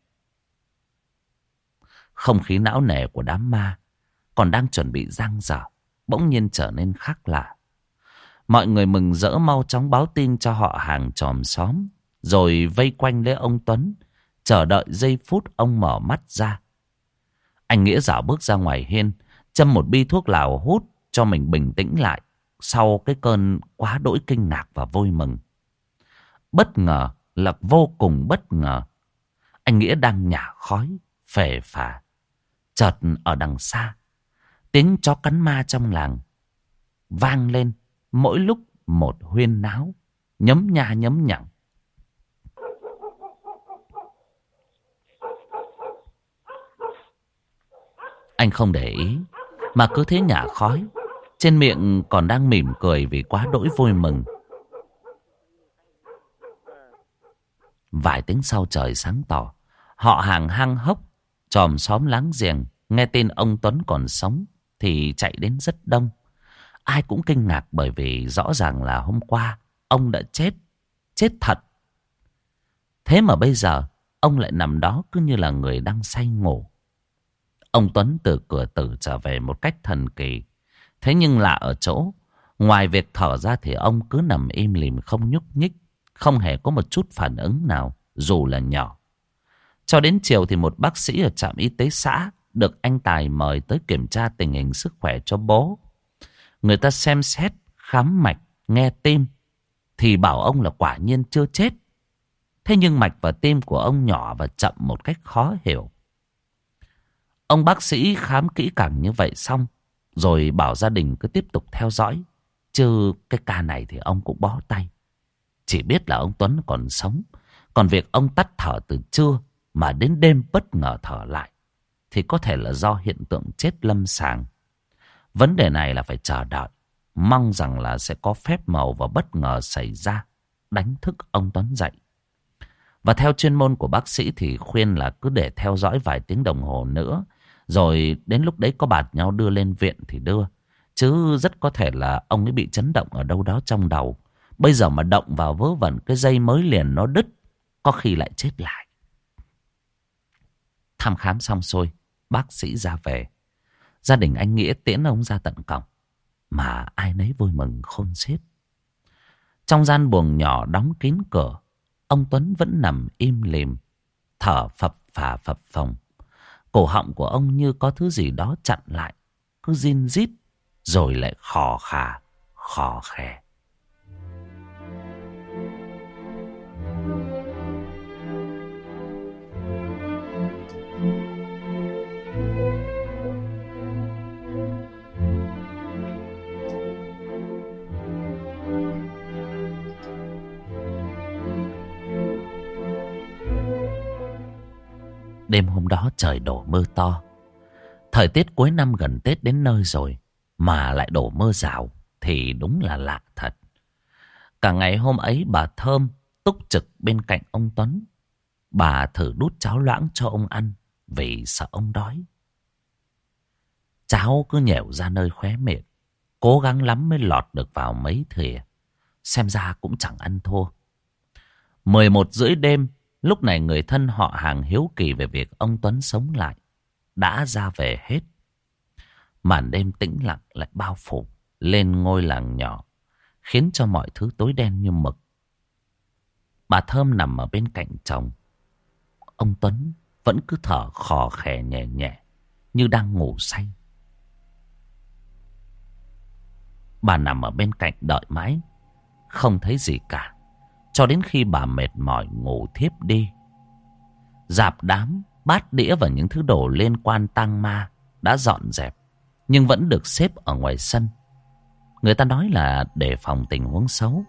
Không khí não nề của đám ma còn đang chuẩn bị giăng dở, bỗng nhiên trở nên khác lạ. Mọi người mừng rỡ mau chóng báo tin cho họ hàng chòm xóm, rồi vây quanh lấy ông Tuấn, chờ đợi giây phút ông mở mắt ra. Anh Nghĩa dạo bước ra ngoài hiên, châm một bi thuốc lào hút cho mình bình tĩnh lại sau cái cơn quá đỗi kinh ngạc và vui mừng. Bất ngờ là vô cùng bất ngờ. Anh Nghĩa đang nhả khói phè phả. Chợt ở đằng xa, tiếng chó cắn ma trong làng vang lên mỗi lúc một huyên náo, nhấm nha nhấm nhặng. Anh không để ý, mà cứ thế nhả khói, trên miệng còn đang mỉm cười vì quá đỗi vui mừng. Vài tiếng sau trời sáng tỏ, họ hàng hăng hốc, chòm xóm láng giềng nghe tin ông Tuấn còn sống thì chạy đến rất đông. Ai cũng kinh ngạc bởi vì rõ ràng là hôm qua ông đã chết, chết thật. Thế mà bây giờ ông lại nằm đó cứ như là người đang say ngủ. Ông Tuấn từ cửa tử trở về một cách thần kỳ. Thế nhưng lạ ở chỗ, ngoài việc thở ra thì ông cứ nằm im lìm không nhúc nhích, không hề có một chút phản ứng nào, dù là nhỏ. Cho đến chiều thì một bác sĩ ở trạm y tế xã được anh Tài mời tới kiểm tra tình hình sức khỏe cho bố. Người ta xem xét, khám mạch, nghe tim thì bảo ông là quả nhiên chưa chết. Thế nhưng mạch và tim của ông nhỏ và chậm một cách khó hiểu. Ông bác sĩ khám kỹ càng như vậy xong, rồi bảo gia đình cứ tiếp tục theo dõi. Chứ cái ca này thì ông cũng bó tay. Chỉ biết là ông Tuấn còn sống. Còn việc ông tắt thở từ trưa mà đến đêm bất ngờ thở lại thì có thể là do hiện tượng chết lâm sàng. Vấn đề này là phải chờ đợi. Mong rằng là sẽ có phép màu và bất ngờ xảy ra, đánh thức ông Tuấn dậy. Và theo chuyên môn của bác sĩ thì khuyên là cứ để theo dõi vài tiếng đồng hồ nữa, rồi đến lúc đấy có bạt nhau đưa lên viện thì đưa. Chứ rất có thể là ông ấy bị chấn động ở đâu đó trong đầu. Bây giờ mà động vào vớ vẩn cái dây mới liền nó đứt, có khi lại chết lại. Thăm khám xong xuôi, bác sĩ ra về. Gia đình anh Nghĩa tiễn ông ra tận cổng, mà ai nấy vui mừng khôn xiết. Trong gian buồng nhỏ đóng kín cửa, ông Tuấn vẫn nằm im lìm, thở phập phà phập phồng. Cổ họng của ông như có thứ gì đó chặn lại, cứ rin rít rồi lại khò khà, khò khè. Đêm hôm đó trời đổ mưa to. Thời tiết cuối năm gần Tết đến nơi rồi mà lại đổ mưa rào thì đúng là lạ thật. Cả ngày hôm ấy bà Thơm túc trực bên cạnh ông Tuấn. Bà thử đút cháo loãng cho ông ăn vì sợ ông đói. Cháo cứ nhẻo ra nơi khóe miệng, cố gắng lắm mới lọt được vào mấy thìa. Xem ra cũng chẳng ăn thua. Mười một rưỡi đêm, lúc này người thân họ hàng hiếu kỳ về việc ông Tuấn sống lại đã ra về hết. Màn đêm tĩnh lặng lại bao phủ lên ngôi làng nhỏ, khiến cho mọi thứ tối đen như mực. Bà Thơm nằm ở bên cạnh chồng. Ông Tuấn vẫn cứ thở khò khè nhẹ nhẹ như đang ngủ say. Bà nằm ở bên cạnh đợi mãi, không thấy gì cả, cho đến khi bà mệt mỏi ngủ thiếp đi. Rạp đám, bát đĩa và những thứ đồ liên quan tang ma đã dọn dẹp, nhưng vẫn được xếp ở ngoài sân. Người ta nói là để phòng tình huống xấu.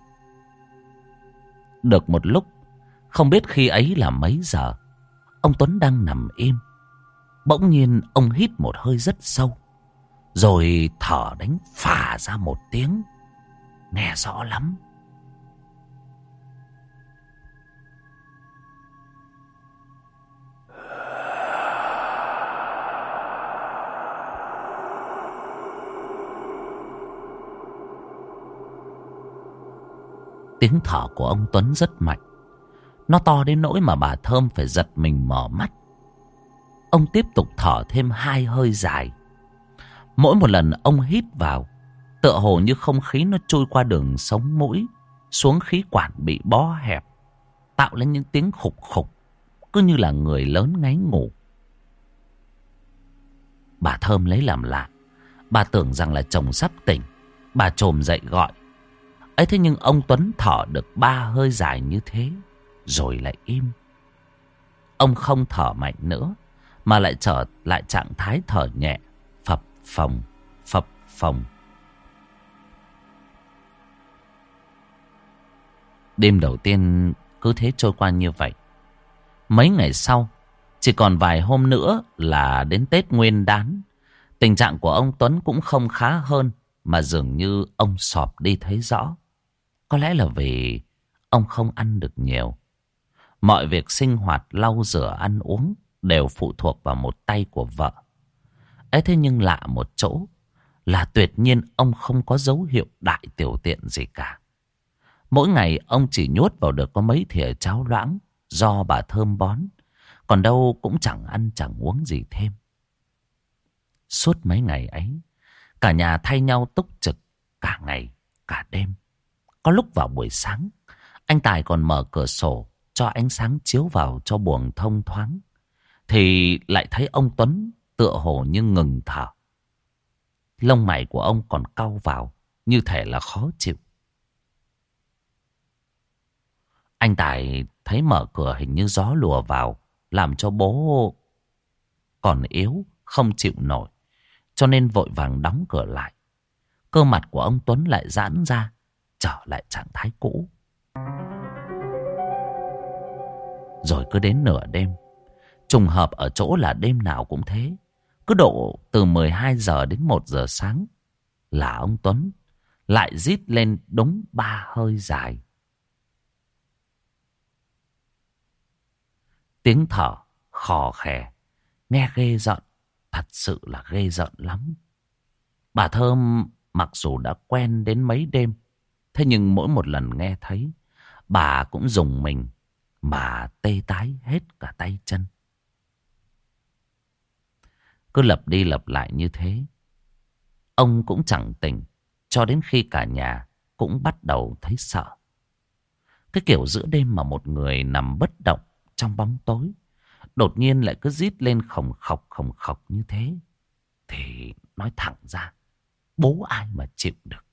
Được một lúc, không biết khi ấy là mấy giờ, ông Tuấn đang nằm im. Bỗng nhiên ông hít một hơi rất sâu, rồi thở đánh phà ra một tiếng, nghe rõ lắm. Tiếng thở của ông Tuấn rất mạnh. Nó to đến nỗi mà bà Thơm phải giật mình mở mắt. Ông tiếp tục thở thêm hai hơi dài. Mỗi một lần ông hít vào, tựa hồ như không khí nó trôi qua đường sống mũi xuống khí quản bị bó hẹp, tạo lên những tiếng khục khục, cứ như là người lớn ngáy ngủ. Bà Thơm lấy làm lạ. Bà tưởng rằng là chồng sắp tỉnh. Bà chồm dậy gọi. Ấy thế nhưng ông Tuấn thở được ba hơi dài như thế rồi lại im. Ông không thở mạnh nữa, mà lại trở lại trạng thái thở nhẹ, phập phồng, phập phồng. Đêm đầu tiên cứ thế trôi qua như vậy. Mấy ngày sau, chỉ còn vài hôm nữa là đến Tết Nguyên Đán. Tình trạng của ông Tuấn cũng không khá hơn, mà dường như ông sọp đi thấy rõ. Có lẽ là vì ông không ăn được nhiều. Mọi việc sinh hoạt, lau rửa, ăn uống đều phụ thuộc vào một tay của vợ. Ấy thế nhưng lạ một chỗ là tuyệt nhiên ông không có dấu hiệu đại tiểu tiện gì cả. Mỗi ngày ông chỉ nhốt vào được có mấy thìa cháo loãng do bà Thơm bón, còn đâu cũng chẳng ăn chẳng uống gì thêm. Suốt mấy ngày ấy, cả nhà thay nhau túc trực cả ngày cả đêm. Có lúc vào buổi sáng, anh Tài còn mở cửa sổ cho ánh sáng chiếu vào cho buồng thông thoáng, thì lại thấy ông Tuấn tựa hồ như ngừng thở. Lông mày của ông còn cau vào, như thể là khó chịu. Anh Tài thấy mở cửa hình như gió lùa vào, làm cho bố còn yếu, không chịu nổi, cho nên vội vàng đóng cửa lại. Cơ mặt của ông Tuấn lại giãn ra, trở lại trạng thái cũ. Rồi cứ đến nửa đêm, trùng hợp ở chỗ là đêm nào cũng thế, cứ độ từ mười hai giờ đến một giờ sáng là ông Tuấn lại rít lên đúng ba hơi dài. Tiếng thở khò khè, nghe ghê rợn, thật sự là ghê rợn lắm. Bà Thơm mặc dù đã quen đến mấy đêm, thế nhưng mỗi một lần nghe thấy, bà cũng rùng mình mà tê tái hết cả tay chân. Cứ lặp đi lặp lại như thế, ông cũng chẳng tỉnh, cho đến khi cả nhà cũng bắt đầu thấy sợ. Cái kiểu giữa đêm mà một người nằm bất động trong bóng tối, đột nhiên lại cứ rít lên khòng khọc khòng khọc như thế, thì nói thẳng ra, bố ai mà chịu được.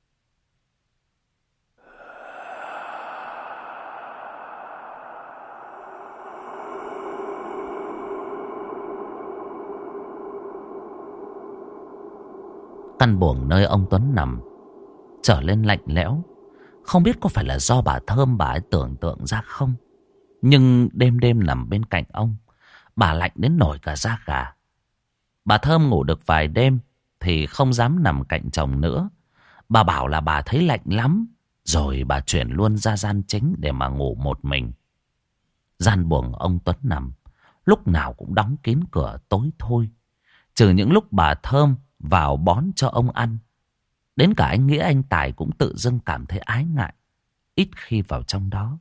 Căn buồng nơi ông Tuấn nằm trở lên lạnh lẽo. Không biết có phải là do bà Thơm bà ấy tưởng tượng ra không, nhưng đêm đêm nằm bên cạnh ông, bà lạnh đến nổi cả da gà. Bà Thơm ngủ được vài đêm thì không dám nằm cạnh chồng nữa. Bà bảo là bà thấy lạnh lắm, rồi bà chuyển luôn ra gian chính để mà ngủ một mình. Gian buồng ông Tuấn nằm lúc nào cũng đóng kín cửa tối thôi, trừ những lúc bà Thơm vào bón cho ông ăn. Đến cả anh Nghĩa, anh Tài cũng tự dưng cảm thấy ái ngại, ít khi vào trong đó.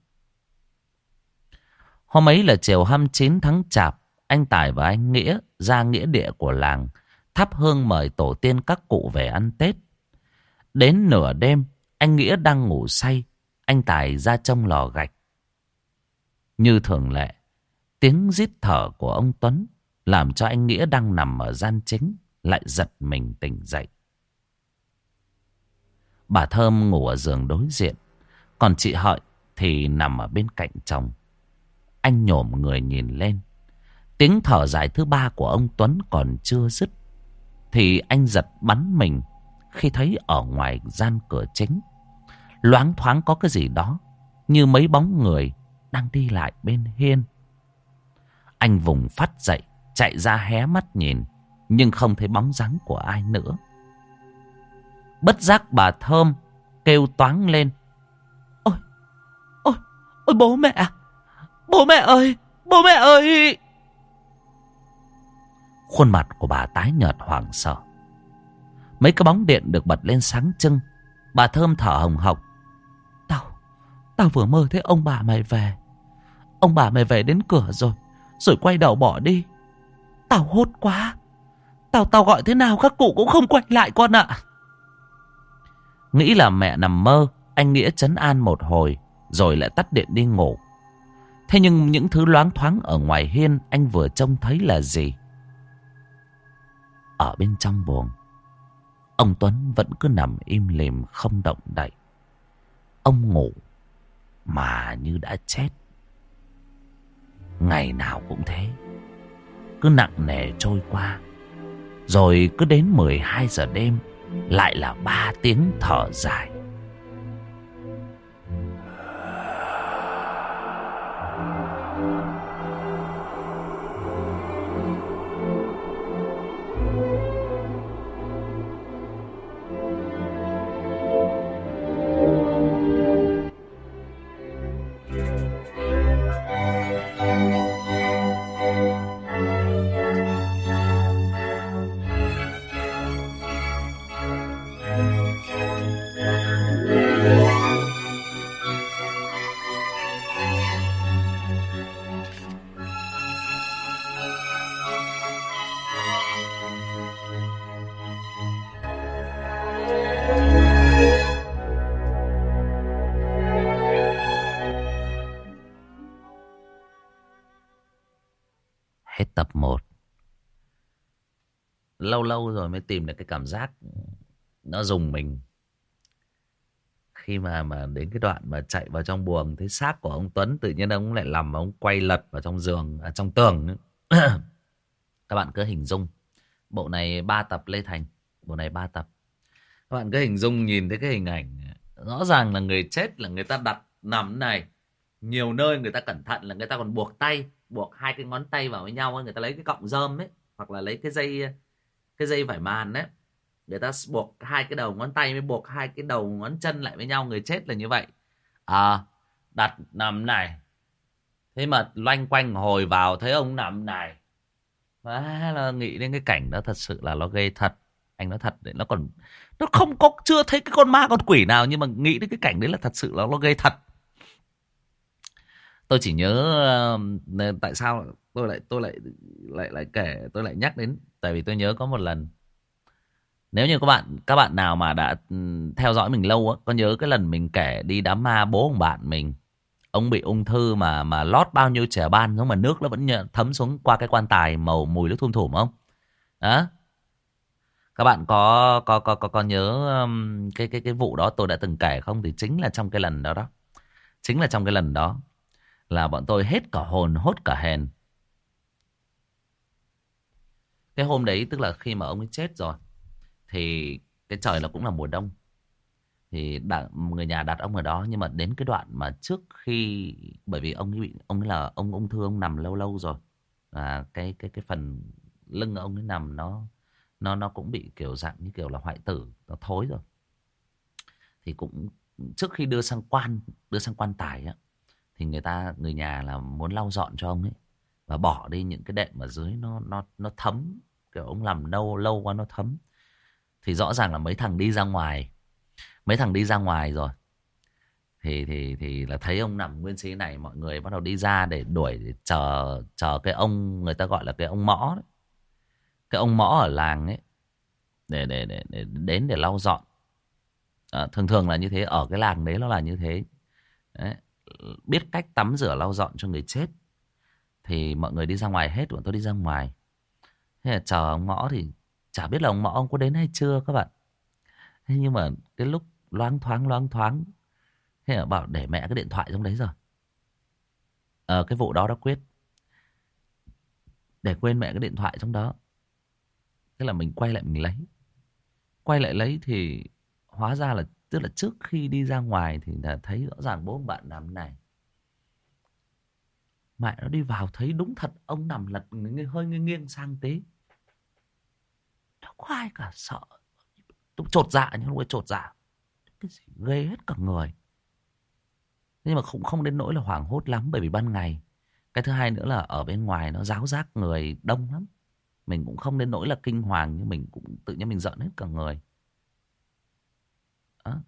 Hôm ấy là chiều hai mươi chín tháng Chạp, anh Tài và anh Nghĩa ra nghĩa địa của làng thắp hương mời tổ tiên các cụ về ăn Tết. Đến nửa đêm, anh Nghĩa đang ngủ say, anh Tài ra trông lò gạch. Như thường lệ, tiếng rít thở của ông Tuấn làm cho anh Nghĩa đang nằm ở gian chính lại giật mình tỉnh dậy. Bà Thơm ngủ ở giường đối diện, còn chị Hợi thì nằm ở bên cạnh chồng. Anh nhổm người nhìn lên. Tiếng thở dài thứ ba của ông Tuấn còn chưa dứt thì anh giật bắn mình khi thấy ở ngoài gian cửa chính loáng thoáng có cái gì đó như mấy bóng người đang đi lại bên hiên. Anh vùng phát dậy, chạy ra hé mắt nhìn, nhưng không thấy bóng dáng của ai nữa. Bất giác bà Thơm kêu toáng lên: Ôi, ôi, ôi bố mẹ, bố mẹ ơi, bố mẹ ơi. Khuôn mặt của bà tái nhợt hoảng sợ. Mấy cái bóng điện được bật lên sáng trưng. Bà Thơm thở hồng hộc: Tao, tao vừa mơ thấy ông bà mày về. Ông bà mày về đến cửa rồi, rồi quay đầu bỏ đi. Tao hốt quá. Tao, tao gọi thế nào các cụ cũng không quay lại con ạ. Nghĩ là mẹ nằm mơ, anh Nghĩa trấn an một hồi, rồi lại tắt điện đi ngủ. Thế nhưng những thứ loáng thoáng ở ngoài hiên anh vừa trông thấy là gì? Ở bên trong buồng, ông Tuấn vẫn cứ nằm im lìm không động đậy. Ông ngủ mà như đã chết. Ngày nào cũng thế, cứ nặng nề trôi qua. Rồi cứ đến mười hai giờ đêm lại là ba tiếng thở dài. Hết tập một. Lâu lâu rồi mới tìm được cái cảm giác nó rùng mình. Khi mà mà đến cái đoạn mà chạy vào trong buồng thấy xác của ông Tuấn, tự nhiên ông lại nằm, ông quay lật vào trong giường, à, trong tường. Các bạn cứ hình dung bộ này ba tập Lê Thành, bộ này ba tập. Các bạn cứ hình dung nhìn thấy cái hình ảnh rõ ràng là người chết là người ta đặt nằm này. Nhiều nơi người ta cẩn thận là người ta còn buộc tay, buộc hai cái ngón tay vào với nhau ấy. Người ta lấy cái cọng rơm ấy, hoặc là lấy cái dây cái dây vải màn đấy, người ta buộc hai cái đầu ngón tay mới buộc hai cái đầu ngón chân lại với nhau. Người chết là như vậy. À, đặt nằm này, thế mà loanh quanh hồi vào thấy ông nằm này. Và là nghĩ đến cái cảnh đó thật sự là nó ghê thật. Anh nói thật đấy, nó còn nó không có, chưa thấy cái con ma con quỷ nào, nhưng mà nghĩ đến cái cảnh đấy là thật sự là nó ghê thật. Tôi chỉ nhớ uh, tại sao tôi lại tôi lại lại lại kể, tôi lại nhắc đến, tại vì tôi nhớ có một lần, nếu như các bạn các bạn nào mà đã theo dõi mình lâu á, có nhớ cái lần mình kể đi đám ma bố ông bạn mình, ông bị ung thư mà mà lót bao nhiêu chè ban nhưng mà nước nó vẫn thấm xuống qua cái quan tài màu mùi nước thum thủm không? Đó. Các bạn có có có có, có nhớ um, cái cái cái vụ đó tôi đã từng kể không? Thì chính là trong cái lần đó đó. Chính là trong cái lần đó là bọn tôi hết cả hồn hốt cả hèn. Cái hôm đấy tức là khi mà ông ấy chết rồi thì cái trời là cũng là mùa đông. Thì đã, người nhà đặt ông ở đó, nhưng mà đến cái đoạn mà trước khi, bởi vì ông ấy bị, ông ấy là ông ung thư, ông nằm lâu lâu rồi. À, cái cái cái phần lưng ông ấy nằm nó nó nó cũng bị kiểu dạng như kiểu là hoại tử, nó thối rồi. Thì cũng trước khi đưa sang quan, đưa sang quan tài á, thì người ta, người nhà là muốn lau dọn cho ông ấy và bỏ đi những cái đệm ở dưới nó nó nó thấm, kiểu ông nằm lâu lâu quá nó thấm. Thì rõ ràng là mấy thằng đi ra ngoài, mấy thằng đi ra ngoài rồi thì thì thì là thấy ông nằm nguyên xí này, mọi người bắt đầu đi ra để đuổi, để chờ chờ cái ông, người ta gọi là cái ông mõ đấy. Cái ông mõ ở làng ấy để để để, để đến để lau dọn. À, thường thường là như thế, ở cái làng đấy nó là như thế. Đấy. biết cách tắm rửa lau dọn cho người chết. Thì mọi người đi ra ngoài hết, bọn tôi đi ra ngoài. Thế là chờ ông Mõ thì chả biết là ông Mõ ông có đến hay chưa các bạn. Thế nhưng mà cái lúc loáng thoáng loáng thoáng, thế là bảo để mẹ cái điện thoại trong đấy rồi. Ờ cái vụ đó đã quyết. Để quên mẹ cái điện thoại trong đó. Thế là mình quay lại mình lấy. Quay lại lấy thì hóa ra là, tức là trước khi đi ra ngoài thì là thấy rõ ràng bố ông bạn nằm này. Mẹ nó đi vào thấy đúng thật ông nằm lật hơi nghiêng nghiêng sang tí. Đâu có ai cả, sợ. Tôi chột dạ, nhưng lúc ấy chột dạ. Cái gì ghê hết cả người. Nhưng mà cũng không đến nỗi là hoảng hốt lắm, bởi vì ban ngày. Cái thứ hai nữa là ở bên ngoài nó ráo rác người đông lắm. Mình cũng không đến nỗi là kinh hoàng, nhưng mình cũng tự nhiên mình giận hết cả người. Đó.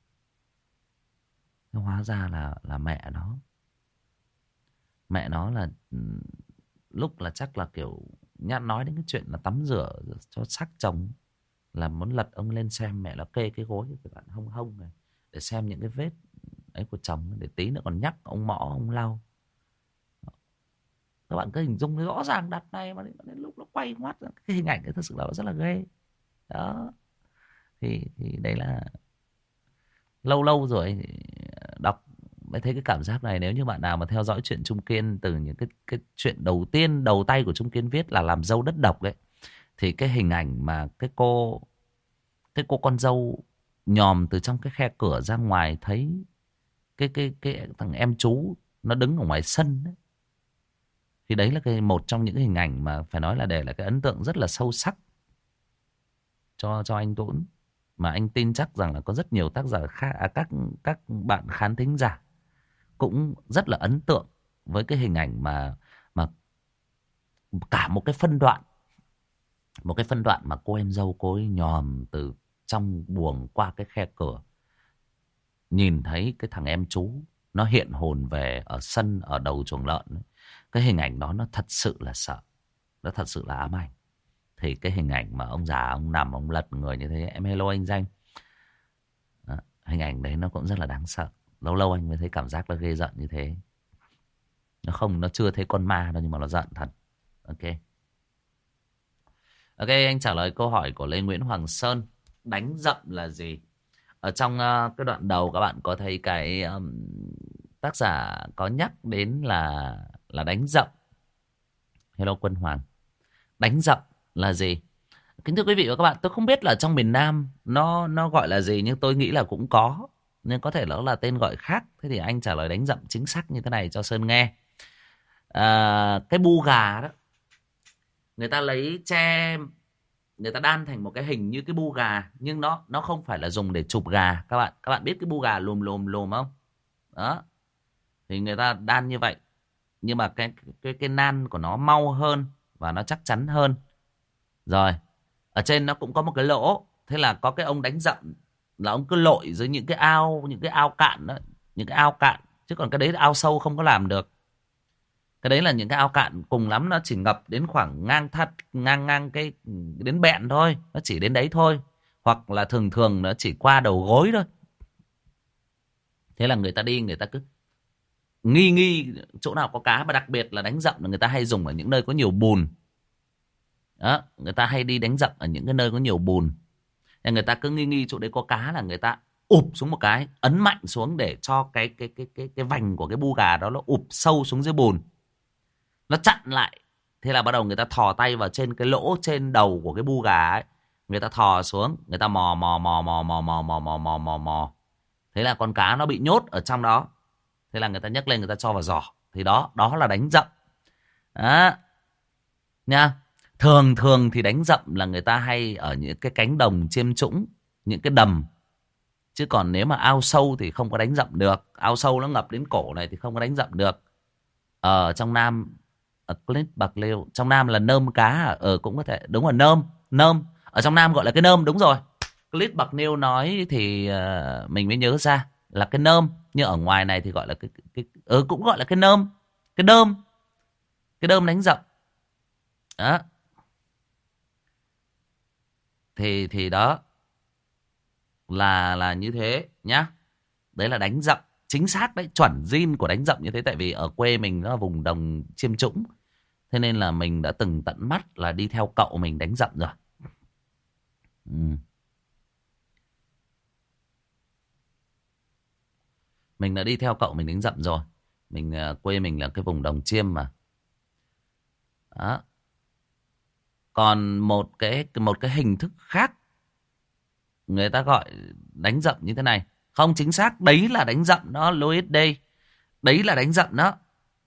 Hóa ra là là mẹ nó. Mẹ nó là lúc là chắc là kiểu nhát nói đến cái chuyện là tắm rửa cho xác chồng, là muốn lật ông lên xem. Mẹ nó kê cái gối cái bạn hông hông này để xem những cái vết ấy của chồng, để tí nữa còn nhắc ông Mõ ông lau. Các bạn cứ hình dung rõ ràng đặt này mà đến, đến lúc nó quay ngoắt cái hình ảnh ấy, thật sự là nó rất là ghê. Đó thì thì đây là lâu lâu rồi đọc mới thấy cái cảm giác này. Nếu như bạn nào mà theo dõi chuyện Trung Kiên từ những cái cái chuyện đầu tiên đầu tay của Trung Kiên viết là Làm Dâu Đất Độc ấy, thì cái hình ảnh mà cái cô cái cô con dâu nhòm từ trong cái khe cửa ra ngoài thấy cái cái cái thằng em chú nó đứng ở ngoài sân ấy. Thì đấy là cái một trong những cái hình ảnh mà phải nói là để lại cái ấn tượng rất là sâu sắc cho cho anh Tuấn, mà anh tin chắc rằng là có rất nhiều tác giả khác, à, các các bạn khán thính giả cũng rất là ấn tượng với cái hình ảnh mà mà cả một cái phân đoạn một cái phân đoạn mà cô em dâu cô ấy nhòm từ trong buồng qua cái khe cửa, nhìn thấy cái thằng em chú nó hiện hồn về ở sân ở đầu chuồng lợn ấy. Cái hình ảnh đó nó thật sự là sợ, nó thật sự là ám ảnh. Thì cái hình ảnh mà ông già ông nằm ông lật người như thế, em hello anh Danh. Đó, hình ảnh đấy nó cũng rất là đáng sợ. Lâu lâu anh mới thấy cảm giác nó ghê giận như thế. Nó không, nó chưa thấy con ma đâu nhưng mà nó giận thật. Ok. Ok, anh trả lời câu hỏi của Lê Nguyễn Hoàng Sơn. Đánh dậm là gì? Ở trong uh, cái đoạn đầu các bạn có thấy cái um, tác giả có nhắc đến là là đánh dậm. Hello Quân Hoàng. Đánh dậm là gì? Kính thưa quý vị và các bạn, tôi không biết là trong miền Nam nó nó gọi là gì, nhưng tôi nghĩ là cũng có, nên có thể nó là tên gọi khác. Thế thì anh trả lời đánh dậm chính xác như thế này cho Sơn nghe. À, cái bu gà đó, người ta lấy tre, người ta đan thành một cái hình như cái bu gà, nhưng nó nó không phải là dùng để chụp gà các bạn. Các bạn biết cái bu gà lùm lùm lùm không? Đó. Thì người ta đan như vậy, nhưng mà cái cái cái nan của nó mau hơn và nó chắc chắn hơn. Rồi, ở trên nó cũng có một cái lỗ, thế là có cái ông đánh dậm là ông cứ lội dưới những cái ao, những cái ao cạn đó, những cái ao cạn, chứ còn cái đấy ao sâu không có làm được. Cái đấy là những cái ao cạn cùng lắm nó chỉ ngập đến khoảng ngang thắt, ngang ngang cái đến bẹn thôi, nó chỉ đến đấy thôi, hoặc là thường thường nó chỉ qua đầu gối thôi. Thế là người ta đi, người ta cứ nghi nghi chỗ nào có cá, và đặc biệt là đánh dậm là người ta hay dùng ở những nơi có nhiều bùn. Đó, người ta hay đi đánh dậm ở những cái nơi có nhiều bùn. Nên người ta cứ nghi nghi chỗ đấy có cá là người ta ụp xuống một cái, ấn mạnh xuống để cho cái cái cái cái cái vành của cái bu gà đó nó ụp sâu xuống dưới bùn, nó chặn lại. Thế là bắt đầu người ta thò tay vào trên cái lỗ trên đầu của cái bu gà ấy, người ta thò xuống, người ta mò mò mò mò mò mò mò mò mò mò mò. Thế là con cá nó bị nhốt ở trong đó. Thế là người ta nhấc lên, người ta cho vào giỏ. Thì đó, đó là đánh dậm. Đó. Nha. Thường thường thì đánh dậm là người ta hay ở những cái cánh đồng chiêm trũng, những cái đầm. Chứ còn nếu mà ao sâu thì không có đánh dậm được. Ao sâu nó ngập đến cổ này thì không có đánh dậm được. Ở trong Nam, ở Clip Bạc Liêu, trong Nam là nơm cá. Ở cũng có thể, đúng rồi, nơm. Nơm, ở trong Nam gọi là cái nơm, đúng rồi. Clip Bạc Liêu nói thì uh, mình mới nhớ ra là cái nơm. Nhưng ở ngoài này thì gọi là cái, cái, cái ừ, cũng gọi là cái nơm. Cái đơm. Cái đơm đánh dậm. Đó. Thì thì đó là là như thế nhá. Đấy là đánh dậm chính xác đấy, chuẩn zin của đánh dậm như thế. Tại vì ở quê mình nó là vùng đồng Chiêm Trũng, thế nên là mình đã từng tận mắt là đi theo cậu mình đánh dậm rồi. Ừ. Mình đã đi theo cậu mình đánh dậm rồi. Mình quê mình là cái vùng đồng Chiêm mà. Đó. Còn một cái một cái hình thức khác người ta gọi đánh dậm như thế này. Không, chính xác đấy là đánh dậm đó, Louis đây. Đấy là đánh dậm đó.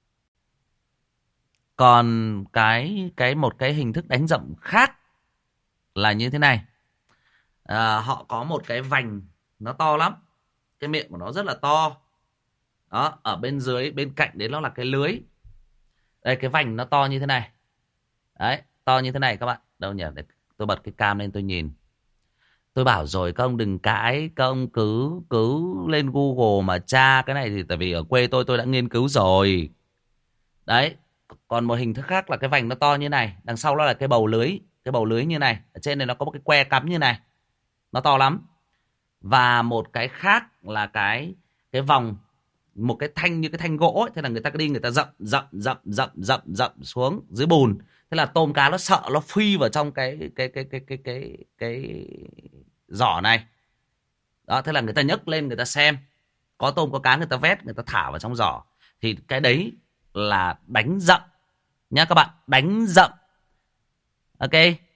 Còn cái cái một cái hình thức đánh dậm khác là như thế này. À, họ có một cái vành nó to lắm, cái miệng của nó rất là to. Đó, ở bên dưới bên cạnh đấy nó là cái lưới. Đây, cái vành nó to như thế này. Đấy, to như thế này các bạn. Đâu nhỉ? Để tôi bật cái cam lên tôi nhìn. Tôi bảo rồi các ông đừng cãi, các ông cứ cứ lên Google mà tra cái này. Thì tại vì ở quê tôi tôi đã nghiên cứu rồi. Đấy, còn một hình thức khác là cái vành nó to như này, đằng sau nó là cái bầu lưới, cái bầu lưới như này, ở trên này nó có một cái que cắm như này, nó to lắm. Và một cái khác là cái cái vòng, một cái thanh như cái thanh gỗ ấy. Thế là người ta cứ đi người ta dậm dậm dậm dậm dậm dậm xuống dưới bùn. Thế là tôm cá nó sợ, nó phi vào trong cái cái cái cái cái cái cái giỏ này. Đó, thế là người ta nhấc lên người ta xem, có tôm có cá người ta vét, người ta thả vào trong giỏ. Thì cái đấy là đánh dậm nhá các bạn, đánh dậm. Ok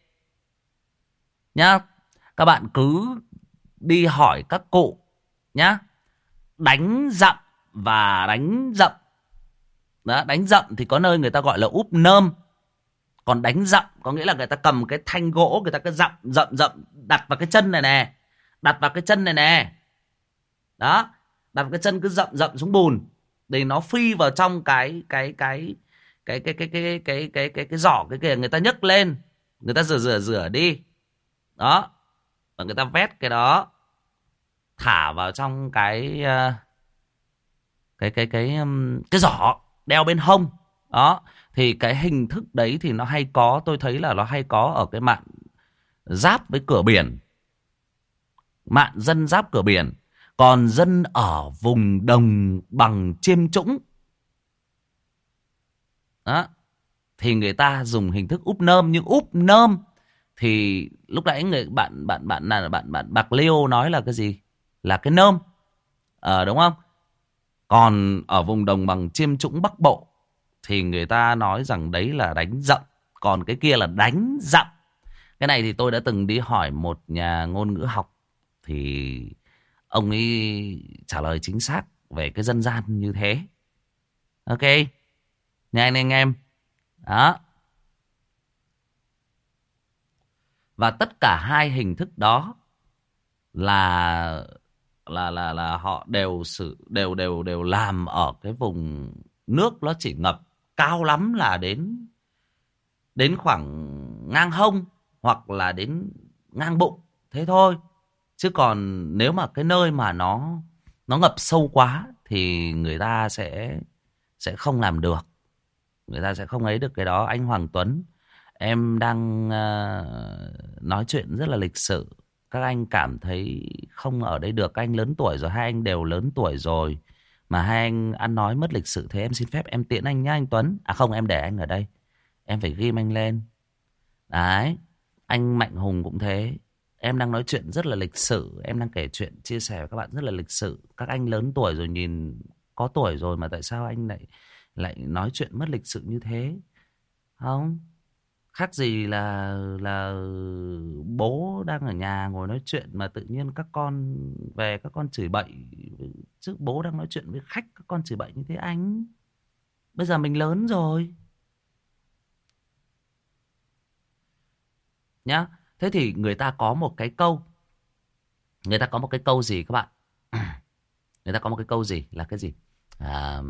nhá, các bạn cứ đi hỏi các cụ nhá. Đánh dậm và đánh dậm đó, đánh dậm thì có nơi người ta gọi là úp nơm. Còn đánh dậm có nghĩa là người ta cầm cái thanh gỗ, người ta cứ dậm dậm dậm, đặt vào cái chân này nè, đặt vào cái chân này nè. Đó, đặt vào cái chân cứ dậm dậm xuống bùn để nó phi vào trong cái cái cái cái cái cái cái cái cái cái cái giỏ cái kia, người ta nhấc lên, người ta rửa rửa rửa đi. Đó. Và người ta vét cái đó thả vào trong cái cái cái cái cái giỏ đeo bên hông. Đó, thì cái hình thức đấy thì nó hay có, tôi thấy là nó hay có ở cái mạn giáp với cửa biển, mạn dân giáp cửa biển. Còn dân ở vùng đồng bằng Chiêm Trũng đó thì người ta dùng hình thức úp nơm. Nhưng úp nơm thì lúc nãy người bạn bạn bạn là bạn bạn Bạc Liêu nói là cái gì? Là cái nơm. Ờ, đúng không? Còn ở vùng đồng bằng Chiêm Trũng Bắc Bộ thì người ta nói rằng đấy là đánh dậm, còn cái kia là đánh dậm. Cái này thì tôi đã từng đi hỏi một nhà ngôn ngữ học, thì ông ấy trả lời chính xác về cái dân gian như thế. Ok nha anh em. Đó. Và tất cả hai hình thức đó là là là là họ đều sự đều đều đều làm ở cái vùng nước nó chỉ ngập cao lắm là đến đến khoảng ngang hông hoặc là đến ngang bụng, thế thôi. Chứ còn nếu mà cái nơi mà nó nó ngập sâu quá thì người ta sẽ sẽ không làm được, người ta sẽ không ấy được cái đó. Anh Hoàng Tuấn, em đang uh, nói chuyện rất là lịch sự, các anh cảm thấy không ở đây được. Các anh lớn tuổi rồi, hai anh đều lớn tuổi rồi mà hai anh ăn nói mất lịch sự, thế em xin phép em tiễn anh nhá anh Tuấn. À không, em để anh ở đây, em phải ghim anh lên. Đấy, anh Mạnh Hùng cũng thế. Em đang nói chuyện rất là lịch sự, em đang kể chuyện chia sẻ với các bạn rất là lịch sự. Các anh lớn tuổi rồi, nhìn có tuổi rồi mà tại sao anh lại lại nói chuyện mất lịch sự như thế? Không khác gì là là bố đang ở nhà ngồi nói chuyện mà tự nhiên các con về các con chửi bậy. Chứ bố đang nói chuyện với khách các con chửi bậy như thế anh. Bây giờ mình lớn rồi nhá. Thế thì người ta có một cái câu, người ta có một cái câu gì các bạn? Người ta có một cái câu gì là cái gì? À,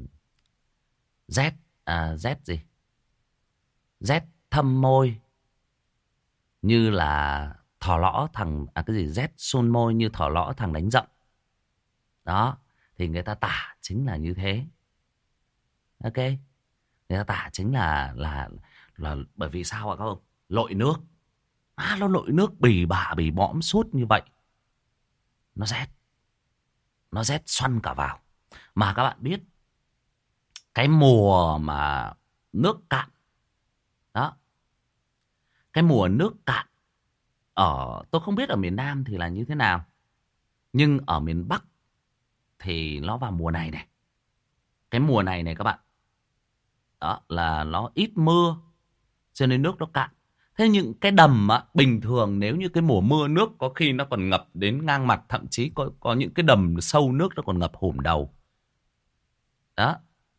Z à, Z gì? Z thâm môi như là thỏ lõ thằng à cái gì Z sun môi như thỏ lõ thằng đánh dậm. Đó, thì người ta tả chính là như thế. Ok, người ta tả chính là là là bởi vì sao ạ các ông? Lội nước. À, nó lội nước bì bả bì bõm suốt như vậy, nó rét, nó rét xoăn cả vào. Mà các bạn biết cái mùa mà nước cạn đó, cái mùa nước cạn ở, tôi không biết ở miền Nam thì là như thế nào, nhưng ở miền Bắc thì nó vào mùa này này. Cái mùa này này các bạn, đó là nó ít mưa cho nên nước nó cạn. Thế những cái đầm á, bình thường nếu như cái mùa mưa nước có khi nó còn ngập đến ngang mặt, thậm chí có có những cái đầm sâu nước nó còn ngập hùm đầu. Đó.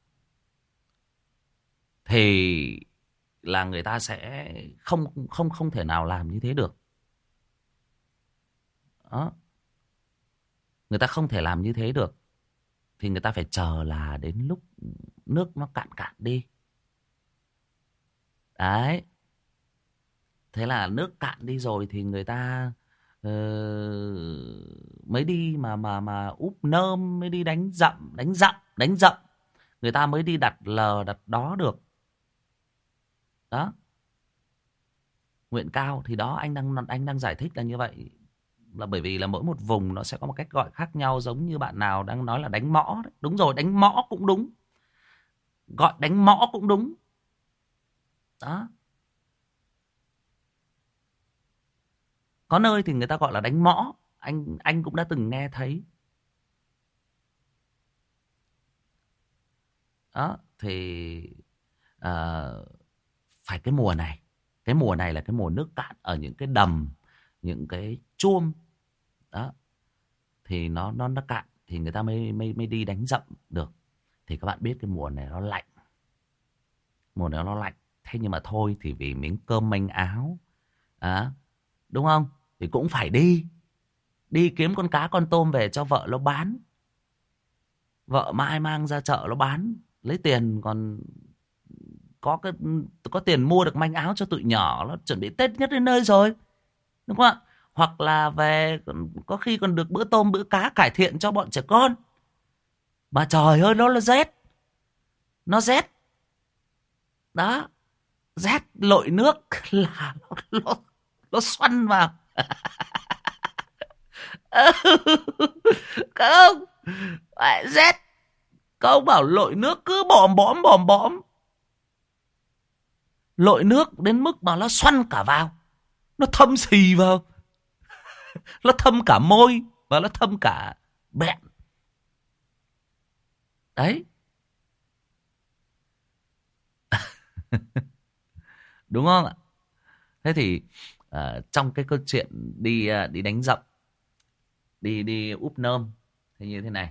Thì là người ta sẽ không không không thể nào làm như thế được. Đó. Người ta không thể làm như thế được. Thì người ta phải chờ là đến lúc nước nó cạn cạn đi. Đấy. Thế là nước cạn đi rồi thì người ta uh, mới đi mà mà mà úp nơm, mới đi đánh dặm, đánh dặm, đánh dặm. Người ta mới đi đặt lờ đặt đó được. Đó. Nguyện cao thì đó, anh đang anh đang giải thích là như vậy, là bởi vì là mỗi một vùng nó sẽ có một cách gọi khác nhau, giống như bạn nào đang nói là đánh mõ đấy. Đúng rồi, đánh mõ cũng đúng. Gọi đánh mõ cũng đúng. Đó. Có nơi thì người ta gọi là đánh mõ, anh anh cũng đã từng nghe thấy. Đó thì uh, phải cái mùa này, cái mùa này là cái mùa nước cạn ở những cái đầm, những cái chuông. Đó thì nó nó nó cạn thì người ta mới mới mới đi đánh dặm được. Thì các bạn biết cái mùa này nó lạnh, mùa này nó lạnh. Thế nhưng mà thôi thì vì miếng cơm manh áo, à, đúng không, thì cũng phải đi đi kiếm con cá con tôm về cho vợ nó bán. Vợ mai mang ra chợ nó bán lấy tiền, còn có cái có tiền mua được manh áo cho tụi nhỏ, nó chuẩn bị Tết nhất đến nơi rồi, đúng không ạ? Hoặc là về có khi còn được bữa tôm bữa cá cải thiện cho bọn trẻ con. Mà trời ơi, nó là rét, nó rét đó, rét lội nước là nó nó, nó xoăn vào. Không, phải rét. Các ông bảo lội nước cứ bòm bõm bòm bõm, lội nước đến mức mà nó xoăn cả vào, nó thâm xì vào, nó thâm cả môi và nó thâm cả bẹn. Đấy. Đúng không ạ? Thế thì uh, trong cái câu chuyện đi uh, đi đánh dậm, đi đi úp nơm thì như thế này.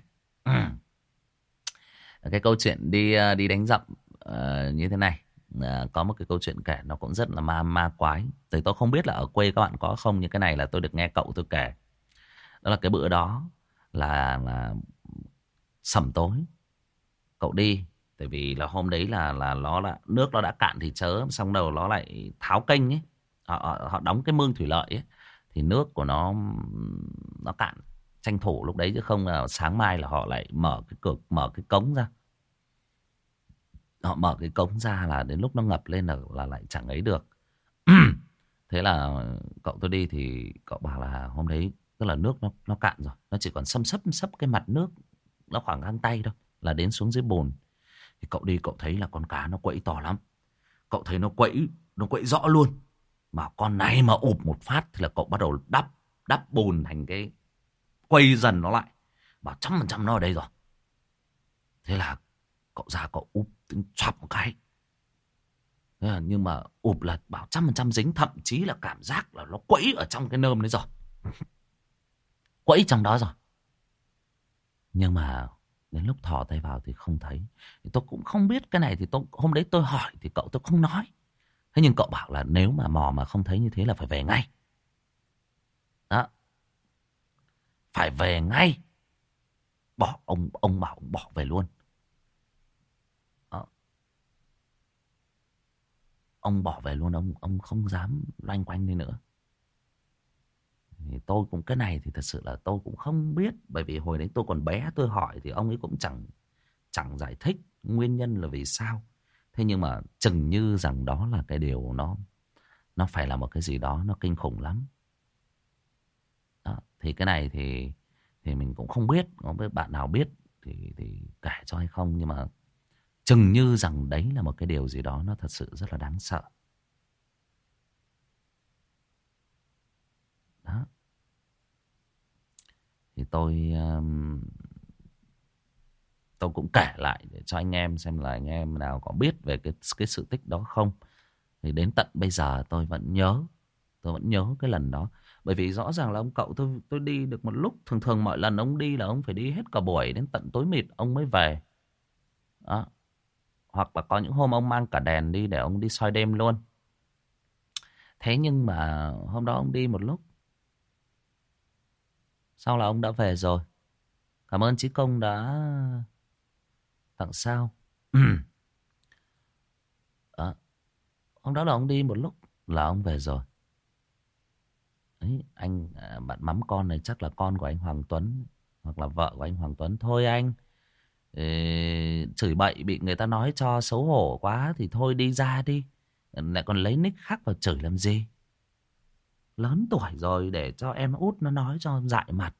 Cái câu chuyện đi uh, đi đánh dậm uh, như thế này. Uh, có một cái câu chuyện kể nó cũng rất là ma ma quái. Thì tôi không biết là ở quê các bạn có không, nhưng cái này là tôi được nghe cậu tôi kể. Đó là cái bữa đó là, là sẩm tối cậu đi, tại vì là hôm đấy là là nó là nước nó đã cạn thì chớ, xong đầu nó lại tháo kênh ấy, họ, họ đóng cái mương thủy lợi ấy, thì nước của nó nó cạn, tranh thủ lúc đấy, chứ không là sáng mai là họ lại mở cái cửa, mở cái cống ra, họ mở cái cống ra là đến lúc nó ngập lên là là lại chẳng ấy được. Thế là cậu tôi đi thì cậu bảo là hôm đấy tức là nước nó nó cạn rồi, nó chỉ còn xâm xấp xấp cái mặt nước, nó khoảng găng tay thôi là đến xuống dưới bùn. Thì cậu đi cậu thấy là con cá nó quẫy to lắm, cậu thấy nó quẫy, nó quẫy rõ luôn. Mà con này mà ụp một phát thì là cậu bắt đầu đắp đắp bùn thành cái, quay dần nó lại, bảo trăm phần trăm nó ở đây rồi. Thế là cậu ra cậu úp choạp một cái. Thế là, nhưng mà ụp là bảo trăm phần trăm dính, thậm chí là cảm giác là nó quẫy ở trong cái nơm đấy rồi, quẫy trong đó rồi. Nhưng mà đến lúc thò tay vào thì không thấy. Thì tôi cũng không biết cái này, thì tôi hôm đấy tôi hỏi thì cậu tôi không nói. Thế nhưng cậu bảo là nếu mà mò mà không thấy như thế là phải về ngay. Đó. Phải về ngay. Bỏ ông ông bảo ông bỏ về luôn. Đó. Ông bỏ về luôn, ông ông không dám loanh quanh đi nữa. Thì tôi cũng cái này thì thật sự là tôi cũng không biết, bởi vì hồi đấy tôi còn bé, tôi hỏi thì ông ấy cũng chẳng chẳng giải thích nguyên nhân là vì sao. Thế nhưng mà chừng như rằng đó là cái điều nó nó phải là một cái gì đó nó kinh khủng lắm. Đó. Thì cái này thì thì mình cũng không biết, không biết bạn nào biết thì, thì kể cho hay không. Nhưng mà chừng như rằng đấy là một cái điều gì đó nó thật sự rất là đáng sợ. Đó. Thì tôi um, tôi cũng kể lại để cho anh em xem là anh em nào có biết về cái cái sự tích đó không. Thì đến tận bây giờ tôi vẫn nhớ, tôi vẫn nhớ cái lần đó. Bởi vì rõ ràng là ông cậu tôi tôi đi được một lúc, thường thường mọi lần ông đi là ông phải đi hết cả buổi đến tận tối mịt ông mới về. Đó. Hoặc là có những hôm ông mang cả đèn đi để ông đi soi đêm luôn. Thế nhưng mà hôm đó ông đi một lúc, sau là ông đã về rồi. Cảm ơn Chí Công đã tặng sao. Đó. Hôm đó là ông đi một lúc là ông về rồi. Đấy, anh bạn mắm con này chắc là con của anh Hoàng Tuấn hoặc là vợ của anh Hoàng Tuấn. Thôi anh, ê, chửi bậy bị người ta nói cho xấu hổ quá thì thôi đi ra đi. Lại còn lấy nick khác vào chửi làm gì. Lớn tuổi rồi để cho em út nó nói cho dại mặt.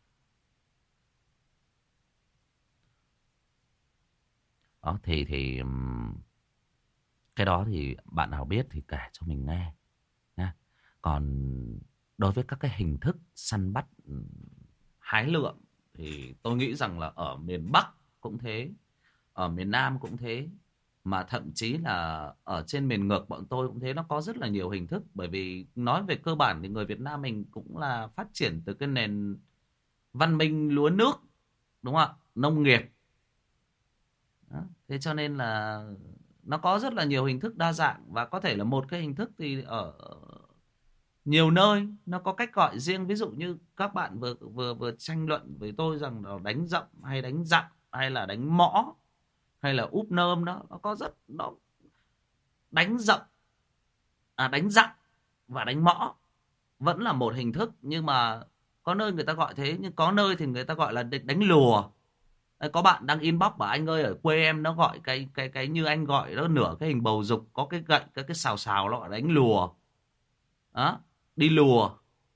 Đó thì thì cái đó thì bạn nào biết thì kể cho mình nghe nha. Còn đối với các cái hình thức săn bắt hái lượm thì tôi nghĩ rằng là ở miền Bắc cũng thế, ở miền Nam cũng thế, mà thậm chí là ở trên miền ngược bọn tôi cũng thế. Nó có rất là nhiều hình thức. Bởi vì nói về cơ bản thì người Việt Nam mình cũng là phát triển từ cái nền văn minh lúa nước, đúng không ạ, nông nghiệp. Đó. Thế cho nên là nó có rất là nhiều hình thức đa dạng. Và có thể là một cái hình thức thì ở nhiều nơi nó có cách gọi riêng. Ví dụ như các bạn vừa vừa vừa tranh luận với tôi rằng là đánh dậm hay đánh dặm hay là đánh mõ hay là úp nơm, đó nó có rất nó đánh dậm à đánh dặm và đánh mõ vẫn là một hình thức. Nhưng mà có nơi người ta gọi thế, nhưng có nơi thì người ta gọi là đánh lùa. Có bạn đang inbox bảo anh ơi, ở quê em nó gọi cái cái cái như anh gọi đó, nửa cái hình bầu dục có cái gậy cái cái xào xào, nó gọi đánh lùa. Đó, đi lùa.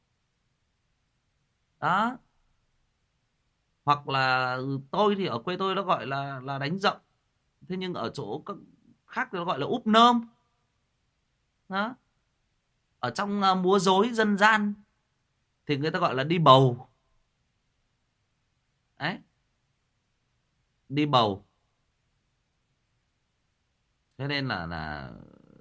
Đó. Hoặc là tôi thì ở quê tôi nó gọi là là đánh dậm. Thế nhưng ở chỗ khác thì nó gọi là úp nơm. Đó. Ở trong uh, múa rối dân gian thì người ta gọi là đi bầu. Đấy. Đi bầu. Thế nên là là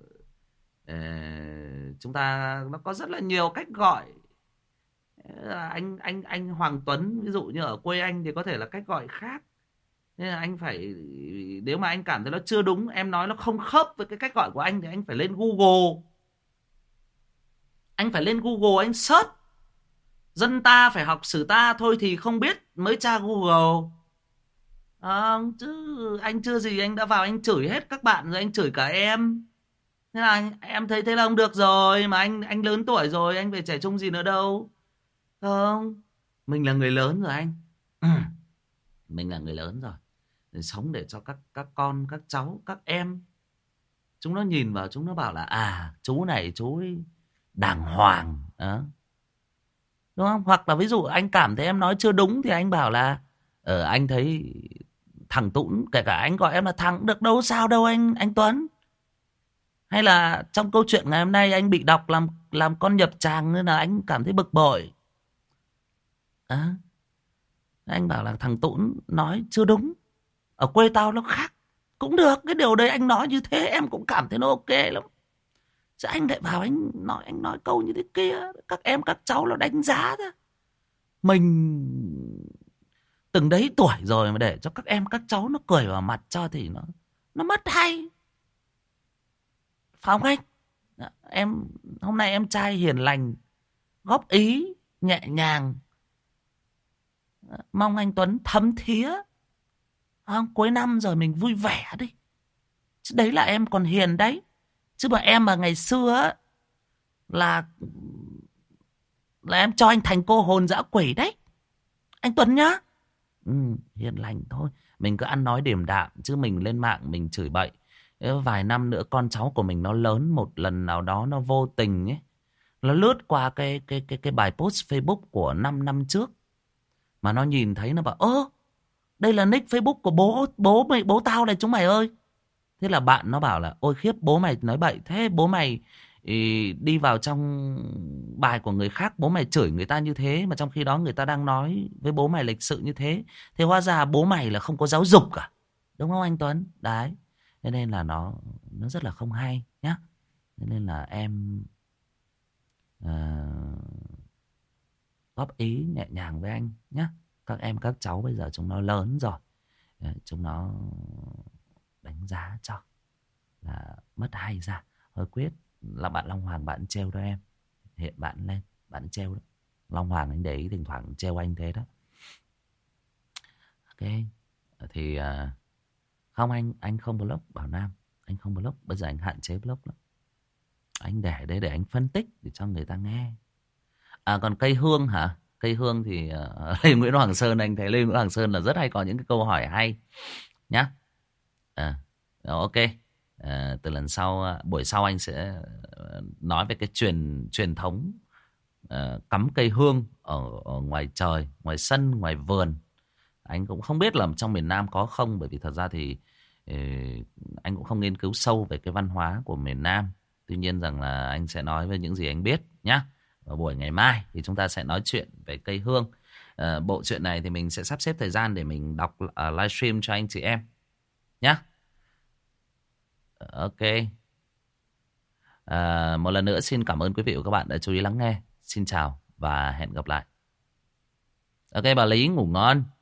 uh, chúng ta nó có rất là nhiều cách gọi. Anh anh anh Hoàng Tuấn ví dụ như ở quê anh thì có thể là cách gọi khác. Nên là anh phải, nếu mà anh cảm thấy nó chưa đúng, em nói nó không khớp với cái cách gọi của anh, thì anh phải lên Google. Anh phải lên Google anh search. Dân ta phải học sử ta, thôi thì không biết mới tra Google. À, chứ anh chưa gì anh đã vào anh chửi hết các bạn rồi, anh chửi cả em. Thế là anh, em thấy thế là không được rồi. Mà anh anh lớn tuổi rồi, anh phải trẻ trung gì nữa đâu. Không, mình là người lớn rồi anh. Mình là người lớn rồi, để sống để cho các các con, các cháu, các em chúng nó nhìn vào, chúng nó bảo là à, chú này chú ấy đàng hoàng. Đó. Đúng không? Hoặc là ví dụ anh cảm thấy em nói chưa đúng thì anh bảo là ờ, anh thấy thằng Tũng, kể cả anh gọi em là thằng được đâu sao đâu anh anh Tuấn. Hay là trong câu chuyện ngày hôm nay anh bị đọc làm làm con nhập tràng nên là anh cảm thấy bực bội. À, anh bảo là thằng Tũng nói chưa đúng, ở quê tao nó khác. Cũng được, cái điều đấy anh nói như thế em cũng cảm thấy nó ok lắm. Chứ anh lại vào anh nói anh nói câu như thế kia, các em các cháu nó đánh giá thôi. Mình từng đấy tuổi rồi mà để cho các em các cháu nó cười vào mặt cho thì nó nó mất hay. Phải không anh? Em hôm nay em trai hiền lành, góp ý nhẹ nhàng, mong anh Tuấn thấm thía. À, cuối năm rồi mình vui vẻ đi. Chứ đấy là em còn hiền đấy. Chứ mà em mà ngày xưa á, là là em cho anh thành cô hồn dã quỷ đấy anh Tuấn nhá. Ừ, hiền lành thôi. Mình cứ ăn nói điềm đạm. Chứ mình lên mạng mình chửi bậy, vài năm nữa con cháu của mình nó lớn, một lần nào đó nó vô tình ấy, nó lướt qua cái cái cái cái bài post Facebook của năm năm trước, mà nó nhìn thấy nó bảo ơ, đây là nick Facebook của bố bố mày, bố tao này chúng mày ơi. Thế là bạn nó bảo là ôi khiếp, bố mày nói bậy thế, bố mày ý, đi vào trong bài của người khác, bố mày chửi người ta như thế, mà trong khi đó người ta đang nói với bố mày lịch sự như thế. Thế hóa ra bố mày là không có giáo dục cả, đúng không anh Tuấn? Đấy, thế nên là nó nó rất là không hay nhá. Thế nên là em uh, góp ý nhẹ nhàng với anh nhá. Các em các cháu bây giờ chúng nó lớn rồi, chúng nó đánh giá cho là mất hay ra. Hơi quyết là bạn Long Hoàng bạn trêu đó em, hiện bạn lên bạn trêu đó. Long Hoàng anh để ý thỉnh thoảng trêu anh thế đó. Ok thì uh, không, anh anh không block Bảo Nam, anh không block, bây giờ anh hạn chế block lắm. Anh để đây để anh phân tích để cho người ta nghe. À còn cây hương hả? Cây hương thì uh, Lê Nguyễn Hoàng Sơn, anh thấy Lê Nguyễn Hoàng Sơn là rất hay có những cái câu hỏi hay nhá. À, ok. À, từ lần sau, buổi sau anh sẽ nói về cái truyền truyền thống uh, cắm cây hương ở, ở ngoài trời, ngoài sân, ngoài vườn. Anh cũng không biết là trong miền Nam có không, bởi vì thật ra thì uh, anh cũng không nghiên cứu sâu về cái văn hóa của miền Nam. Tuy nhiên rằng là anh sẽ nói về những gì anh biết nhá. Vào buổi ngày mai thì chúng ta sẽ nói chuyện về cây hương. Uh, bộ truyện này thì mình sẽ sắp xếp thời gian để mình đọc uh, livestream cho anh chị em nhá. Ok. À, một lần nữa xin cảm ơn quý vị và các bạn đã chú ý lắng nghe. Xin chào và hẹn gặp lại. Ok bà Lý ngủ ngon.